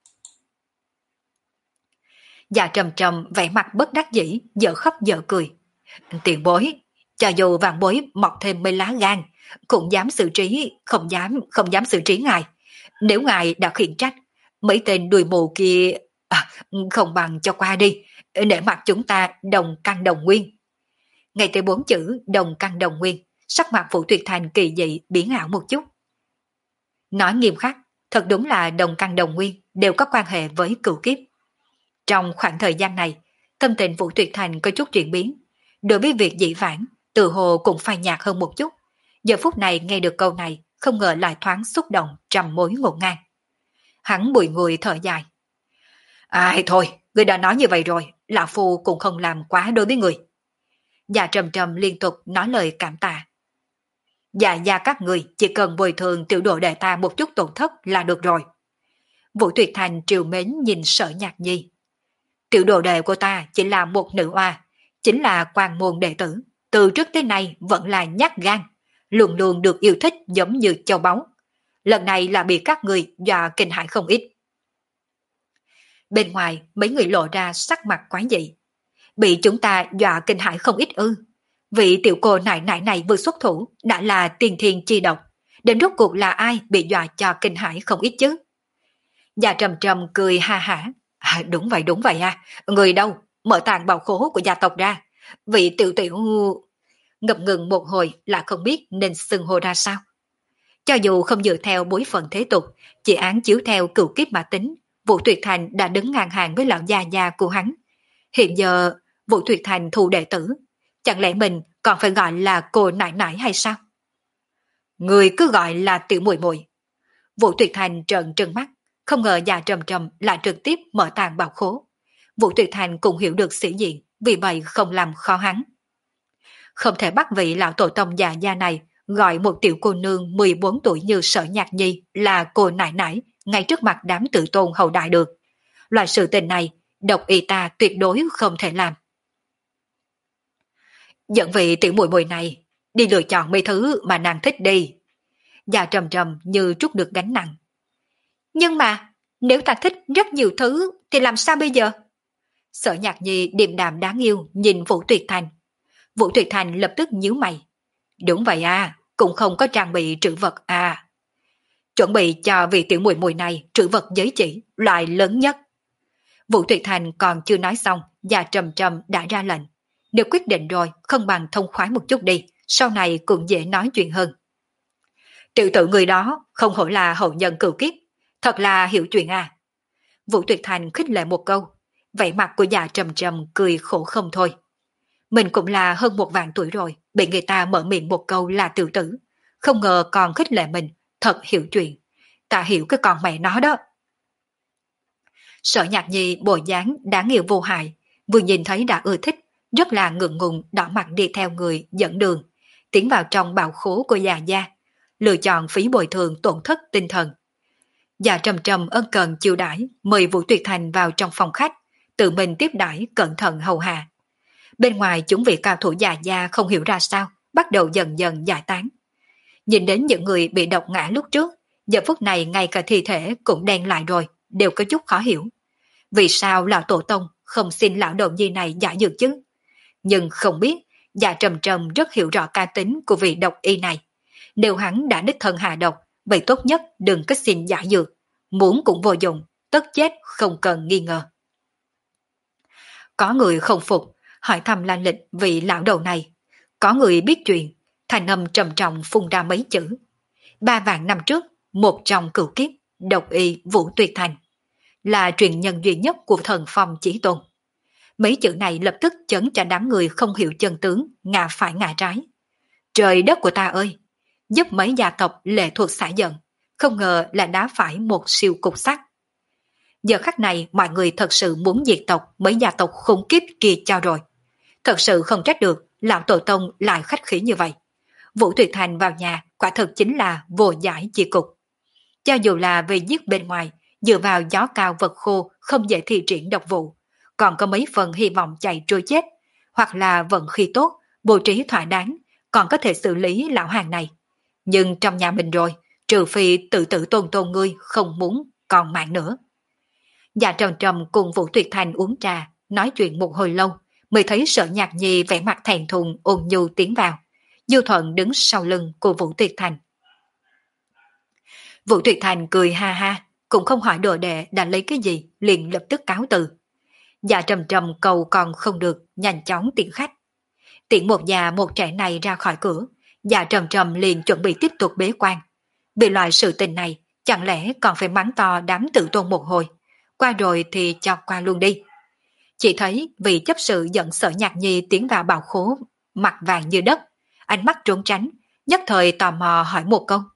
Già trầm trầm vẻ mặt bất đắc dĩ, dở khóc dở cười. Tiền bối, cho dù vạn bối mọc thêm mấy lá gan, cũng dám xử trí, không dám, không dám xử trí ngài. Nếu ngài đã khiển trách, mấy tên đuôi mù kia à, không bằng cho qua đi, để mặt chúng ta đồng căn đồng nguyên. Ngay tới bốn chữ đồng căn đồng nguyên, sắc mặt Vũ Tuyệt Thành kỳ dị biến ảo một chút. Nói nghiêm khắc, thật đúng là đồng căn đồng nguyên đều có quan hệ với cửu kiếp. Trong khoảng thời gian này, tâm tình Vũ Tuyệt Thành có chút chuyển biến. Đối với việc dĩ vãng, tự hồ cũng phai nhạt hơn một chút. Giờ phút này nghe được câu này, không ngờ lại thoáng xúc động trăm mối ngổn ngang. Hắn bùi ngùi thở dài. Ai thôi, người đã nói như vậy rồi, lão phu cũng không làm quá đối với người. Già trầm trầm liên tục nói lời cảm tạ. Dạ gia các người chỉ cần bồi thường tiểu đồ đệ ta một chút tổn thất là được rồi. Vũ Tuyệt Thành triều mến nhìn Sở Nhạc Nhi. Tiểu đồ đệ của ta chỉ là một nữ oa, chính là quan môn đệ tử, từ trước tới nay vẫn là nhát gan, luôn luôn được yêu thích giống như châu báu. Lần này là bị các người dọa kinh hãi không ít. Bên ngoài mấy người lộ ra sắc mặt quái dị. Bị chúng ta dọa kinh hãi không ít ư? Vị tiểu cô nại nại này vừa xuất thủ đã là tiên thiên chi độc, đến rốt cuộc là ai bị dọa cho kinh hãi không ít chứ? Già trầm trầm cười ha hả. À, đúng vậy đúng vậy à, người đâu, mở tàng bảo khố của gia tộc ra. Vị tiểu tiểu... Ngập ngừng một hồi là không biết nên xưng hô ra sao. Cho dù không dựa theo bối phận thế tục, chỉ án chiếu theo cửu kiếp mà tính, Vũ Tuyệt Thành đã đứng ngang hàng với lão gia gia của hắn. Hiện giờ Vũ Tuyệt Thành thu đệ tử, chẳng lẽ mình còn phải gọi là cô nãi nãi hay sao? Người cứ gọi là tiểu muội muội. Vũ Tuyệt Thành trợn trừng mắt, không ngờ già trầm trầm lại trực tiếp mở tàng bảo khố. Vũ Tuyệt Thành cũng hiểu được sĩ diện, vì vậy không làm khó hắn. Không thể bắt vị lão tổ tông già gia này gọi một tiểu cô nương mười bốn tuổi như Sở Nhạc Nhi là cô nãi nãi ngay trước mặt đám tự tôn hậu đại được. Loại sự tình này, độc y ta tuyệt đối không thể làm. Dẫn vị tiểu muội muội này đi lựa chọn mấy thứ mà nàng thích đi. Già trầm trầm như trút được gánh nặng. Nhưng mà, nếu ta thích rất nhiều thứ thì làm sao bây giờ? Sở Nhạc Nhi điềm đạm đáng yêu nhìn Vũ Tuyệt Thành. Vũ Tuyệt Thành lập tức nhíu mày. Đúng vậy à, cũng không có trang bị trữ vật à. Chuẩn bị cho vị tiểu muội muội này trữ vật giới chỉ loại lớn nhất. Vũ Tuyệt Thành còn chưa nói xong, già trầm trầm đã ra lệnh. Nếu quyết định rồi, không bằng thông khoái một chút đi, sau này cũng dễ nói chuyện hơn. Tiểu tử người đó không hổ là hậu nhân cửu kiếp, thật là hiểu chuyện à. Vũ Tuyệt Thành khích lệ một câu, vẻ mặt của già trầm trầm cười khổ không thôi. Mình cũng là hơn một vạn tuổi rồi, bị người ta mở miệng một câu là tiểu tử, không ngờ còn khích lệ mình, thật hiểu chuyện. Ta hiểu cái con mẹ nó đó. Sở Nhạc Nhi bộ dáng đáng yêu vô hại, vừa nhìn thấy đã ưa thích, rất là ngượng ngùng đỏ mặt đi theo người dẫn đường, tiến vào trong bảo khố của già gia, lựa chọn phí bồi thường tổn thất tinh thần. Già trầm trầm ân cần chiêu đãi, mời Vũ Tuyệt Thành vào trong phòng khách, tự mình tiếp đãi cẩn thận hầu hạ. Bên ngoài chúng vị cao thủ già gia không hiểu ra sao, bắt đầu dần dần giải tán. Nhìn đến những người bị độc ngã lúc trước, giờ phút này ngay cả thi thể cũng đen lại rồi, đều có chút khó hiểu. Vì sao lão tổ tông không xin lão đầu nhi này giải dược chứ? Nhưng không biết, già trầm trầm rất hiểu rõ ca tính của vị độc y này. Nếu hắn đã đích thân hạ độc, vậy tốt nhất đừng có xin giải dược. Muốn cũng vô dụng, tất chết không cần nghi ngờ. Có người không phục, hỏi thăm la lịch vị lão đầu này. Có người biết chuyện, thành âm trầm trọng phun ra mấy chữ. Ba vạn năm trước, một trong cửu kiếp, độc y Vũ Tuyệt Thành, là truyền nhân duy nhất của thần phong chỉ tôn. Mấy chữ này lập tức chấn cho đám người không hiểu chân tướng, ngã phải ngã trái. Trời đất của ta ơi! Giúp mấy gia tộc lệ thuộc xả giận, không ngờ là đá phải một siêu cục sắt. Giờ khắc này mọi người thật sự muốn diệt tộc mấy gia tộc khủng khiếp kia cho rồi. Thật sự không trách được lão tổ tông lại khách khí như vậy. Vũ Tuyệt Thành vào nhà quả thực chính là vô giải chi cục. Cho dù là về giết bên ngoài, dựa vào gió cao vật khô không dễ thi triển độc vụ, còn có mấy phần hy vọng chạy trôi chết, hoặc là vận khí tốt, bố trí thỏa đáng, còn có thể xử lý lão hàng này. Nhưng trong nhà mình rồi, trừ phi tự tử tôn tôn ngươi không muốn còn mạng nữa. Dạ Trầm Trầm cùng Vũ Tuyệt Thành uống trà, nói chuyện một hồi lâu, mới thấy Sở Nhạc Nhi vẻ mặt thẹn thùng ôn nhu tiến vào. Du Thuận đứng sau lưng của Vũ Tuyệt Thành. Vũ Tuyệt Thành cười ha ha, cũng không hỏi đồ đệ đã lấy cái gì, liền lập tức cáo từ. Dạ Trầm Trầm cầu còn không được, nhanh chóng tiễn khách. Tiễn một già một trẻ này ra khỏi cửa, Dạ Trầm Trầm liền chuẩn bị tiếp tục bế quan. Vì loại sự tình này, chẳng lẽ còn phải mắng to đám tự tôn một hồi, qua rồi thì cho qua luôn đi. Chỉ thấy vị chấp sự dẫn Sở Nhạc Nhi tiến vào bảo khố, mặt vàng như đất, ánh mắt trốn tránh, nhất thời tò mò hỏi một câu.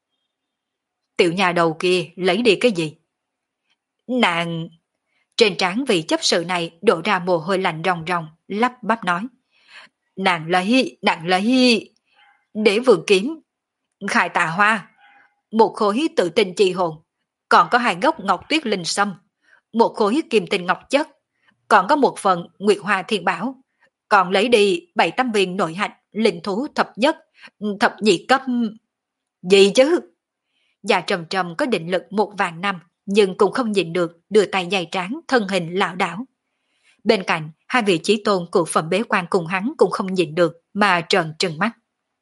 Tiểu nhà đầu kia lấy đi cái gì? Nàng... Trên trán vị chấp sự này đổ ra mồ hôi lạnh ròng ròng, lắp bắp nói. Nàng lấy, nàng lấy... Để vườn kiếm, khai tà hoa, một khối tự tinh chi hồn, còn có hai gốc ngọc tuyết linh sâm, một khối kim tinh ngọc chất, còn có một phần nguyệt hoa thiên bảo, còn lấy đi bảy tám viên nội hạch linh thú thập nhất, thập nhị cấp... Gì chứ? Dạ Trầm Trầm có định lực một vạn năm, nhưng cũng không nhịn được đưa tay dày trán thân hình lảo đảo. Bên cạnh, hai vị chí tôn của phẩm bế quan cùng hắn cũng không nhịn được mà trợn trừng mắt.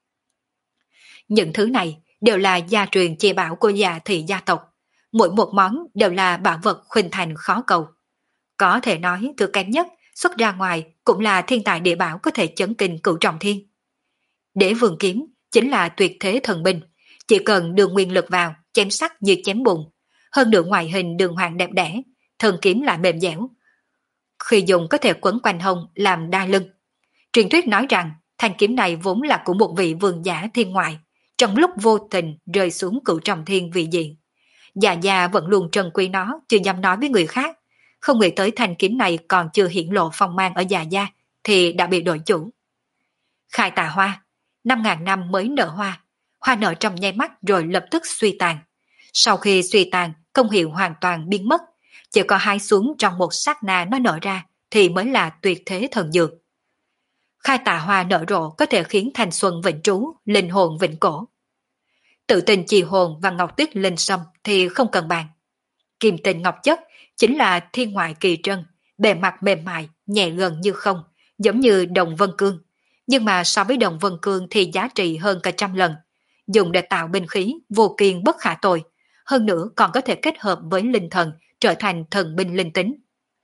Những thứ này đều là gia truyền chi bảo của Dạ thị gia tộc, mỗi một món đều là bảo vật khuynh thành khó cầu. Có thể nói thứ kém nhất xuất ra ngoài cũng là thiên tài địa bảo có thể chấn kinh cửu trọng thiên. Đế vương kiếm chính là tuyệt thế thần binh, chỉ cần đưa nguyên lực vào, chém sắc như chém bùn. Hơn nữa ngoại hình đường hoàng đẹp đẽ, thân kiếm lại mềm dẻo. Khi dùng có thể quấn quanh hông làm đai lưng. Truyền thuyết nói rằng thanh kiếm này vốn là của một vị vương giả thiên ngoại, trong lúc vô tình rơi xuống cửu trọng thiên vị diện. Già già vẫn luôn trân quý nó, chưa dám nói với người khác. Không nghĩ tới thanh kiếm này còn chưa hiển lộ phong mang ở già gia, thì đã bị đổi chủ. Khai tà hoa, năm ngàn năm mới nở hoa, hoa nở trong nháy mắt rồi lập tức suy tàn. Sau khi suy tàn, công hiệu hoàn toàn biến mất, chỉ có hái xuống trong một sát na nó nở ra thì mới là tuyệt thế thần dược. Khai tà hoa nở rộ có thể khiến thanh xuân vĩnh trú, linh hồn vĩnh cổ. Tự tình trì hồn và ngọc tuyết linh sâm thì không cần bàn. Kim tinh ngọc chất chính là thiên ngoại kỳ trân, bề mặt mềm mại, nhẹ gần như không, giống như đồng vân cương. Nhưng mà so với đồng vân cương thì giá trị hơn cả trăm lần. Dùng để tạo binh khí, vô kiên bất khả tồi. Hơn nữa còn có thể kết hợp với linh thần, trở thành thần binh linh tính.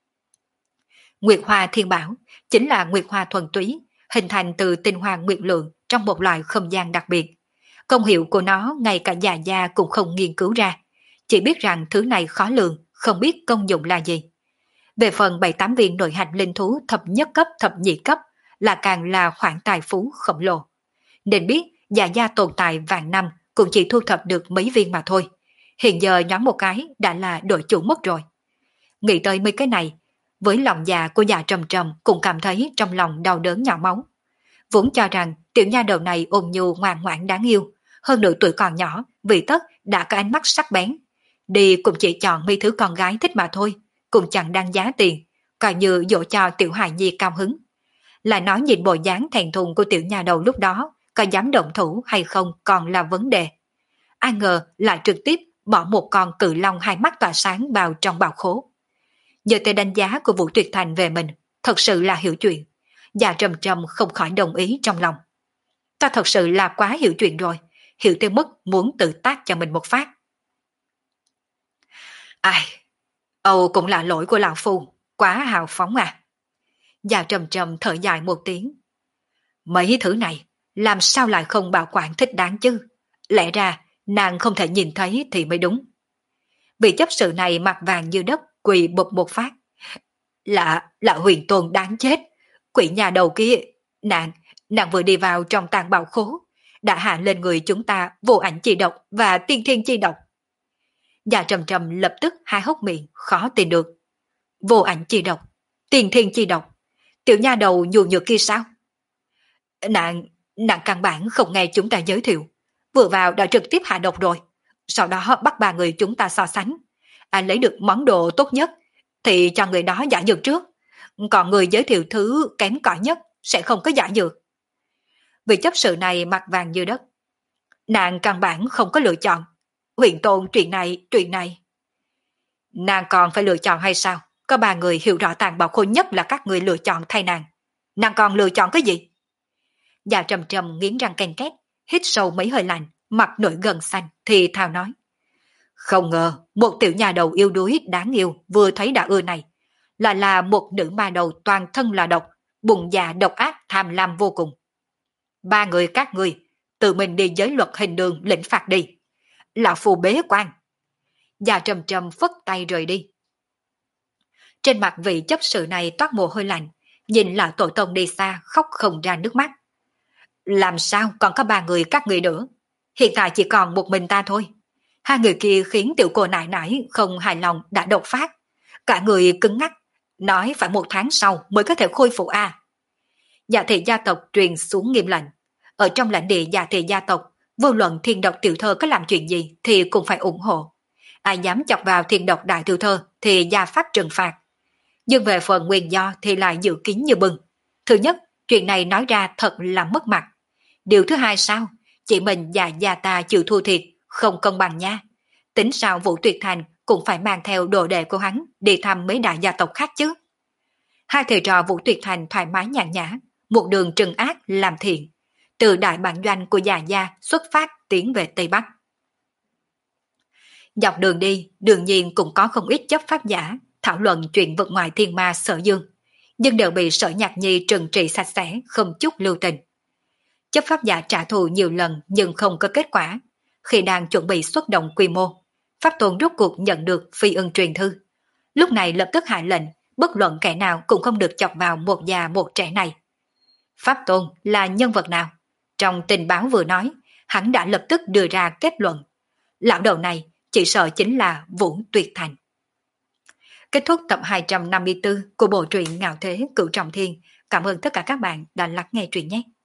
Nguyệt hoa thiên bảo chính là nguyệt hoa thuần túy, hình thành từ tinh hoa nguyệt lượng trong một loại không gian đặc biệt. Công hiệu của nó ngay cả già gia cũng không nghiên cứu ra, chỉ biết rằng thứ này khó lường, không biết công dụng là gì. Về phần bảy tám viên nội hạch linh thú thập nhất cấp thập nhị cấp là càng là khoản tài phú khổng lồ. Nên biết già gia tồn tại vạn năm cũng chỉ thu thập được mấy viên mà thôi. Hiện giờ nhoáng một cái đã là đội chủ mất rồi. Nghĩ tới mấy cái này, với lòng già của già Trầm Trầm cũng cảm thấy trong lòng đau đớn nhỏ máu. Vốn cho rằng tiểu nha đầu này ôn nhu ngoan ngoãn đáng yêu, hơn nữa tuổi còn nhỏ, vì tất đã có ánh mắt sắc bén. Đi cũng chỉ chọn mấy thứ con gái thích mà thôi, cũng chẳng đáng giá tiền, coi như dỗ cho tiểu hài nhi cao hứng. Lại nói nhìn bộ dáng thẹn thùng của tiểu nha đầu lúc đó, có dám động thủ hay không còn là vấn đề. Ai ngờ lại trực tiếp bỏ một con cự long hai mắt tỏa sáng vào trong bào khố. Giờ tới đánh giá của Vũ Tuyệt Thành về mình, thật sự là hiểu chuyện. Dạ Trầm Trầm không khỏi đồng ý trong lòng. Ta thật sự là quá hiểu chuyện rồi, hiểu tới mức muốn tự tác cho mình một phát. Ai, Âu cũng là lỗi của lão phu, quá hào phóng à. Dạ Trầm Trầm thở dài một tiếng. Mấy thứ này, làm sao lại không bảo quản thích đáng chứ? Lẽ ra, nàng không thể nhìn thấy thì mới đúng. Vị chấp sự này mặt vàng như đất, quỳ bụp một phát. Là, là huyền tôn đáng chết. Quỷ nhà đầu kia, nàng, nàng vừa đi vào trong tàng bảo khố, đã hạ lên người chúng ta vô ảnh chi độc và tiên thiên chi độc. Dạ Trầm Trầm lập tức há hốc miệng, khó tin được. Vô ảnh chi độc, tiền thiên chi độc, tiểu nha đầu nhu nhược kia sao? Nàng, nàng căn bản không nghe chúng ta giới thiệu, vừa vào đã trực tiếp hạ độc rồi. Sau đó bắt ba người chúng ta so sánh. Ai lấy được món đồ tốt nhất thì cho người đó giả dược trước. Còn người giới thiệu thứ kém cỏi nhất sẽ không có giả dược. Vị chấp sự này mặt vàng như đất. Nàng căn bản không có lựa chọn. Huyền Tôn chuyện này, chuyện này. Nàng còn phải lựa chọn hay sao? Có ba người hiểu rõ tàn bạo khôi nhất là các người lựa chọn thay nàng. Nàng còn lựa chọn cái gì? Dạ Trầm Trầm nghiến răng ken két, hít sâu mấy hơi lạnh, mặt nổi gần xanh, thì thào nói. Không ngờ, một tiểu nhà đầu yêu đuối đáng yêu vừa thấy đã ưa này. Lại là một nữ ma đầu toàn thân là độc, bụng dạ độc ác tham lam vô cùng. Ba người các người, tự mình đi giới luật hình đường lĩnh phạt đi. Lão phù bế quan. Dạ Trầm Trầm phất tay rời đi. Trên mặt vị chấp sự này toát mồ hôi lạnh, nhìn là tổ tông đi xa khóc không ra nước mắt. Làm sao còn có ba người các người nữa? Hiện tại chỉ còn một mình ta thôi. Hai người kia khiến tiểu cô nại nãi không hài lòng đã đột phát. Cả người cứng ngắc, nói phải một tháng sau mới có thể khôi phục a. À. Dạ thị gia tộc truyền xuống nghiêm lệnh. Ở trong lãnh địa dạ thị gia tộc, vô luận thiên độc tiểu thơ có làm chuyện gì thì cũng phải ủng hộ. Ai dám chọc vào thiên độc đại tiểu thơ thì gia pháp trừng phạt. Nhưng về phần nguyên do thì lại dự kiến như bừng. Thứ nhất, chuyện này nói ra thật là mất mặt. Điều thứ hai sao? Chị mình và gia ta chịu thua thiệt, không công bằng nha. Tính sao Vũ Tuyệt Thành cũng phải mang theo đồ đệ của hắn đi thăm mấy đại gia tộc khác chứ. Hai thầy trò Vũ Tuyệt Thành thoải mái nhàn nhã, một đường trừng ác làm thiện. Từ đại bản doanh của già gia xuất phát tiến về Tây Bắc. Dọc đường đi, đương nhiên cũng có không ít chấp pháp giả thảo luận chuyện vực ngoài thiên ma Sở Dương, nhưng đều bị Sở Nhạc Nhi trừng trị sạch sẽ, không chút lưu tình. Chấp pháp giả trả thù nhiều lần nhưng không có kết quả. Khi đang chuẩn bị xuất động quy mô, Pháp Tôn rốt cuộc nhận được phi ưng truyền thư. Lúc này lập tức hạ lệnh, bất luận kẻ nào cũng không được chọc vào một già một trẻ này. Pháp Tôn là nhân vật nào? Trong tình báo vừa nói, hắn đã lập tức đưa ra kết luận. Lão đầu này chỉ sợ chính là Vũ Tuyệt Thành. Kết thúc tập hai trăm năm mươi tư của bộ truyện Ngạo Thế Cửu Trọng Thiên. Cảm ơn tất cả các bạn đã lắng nghe truyện nhé.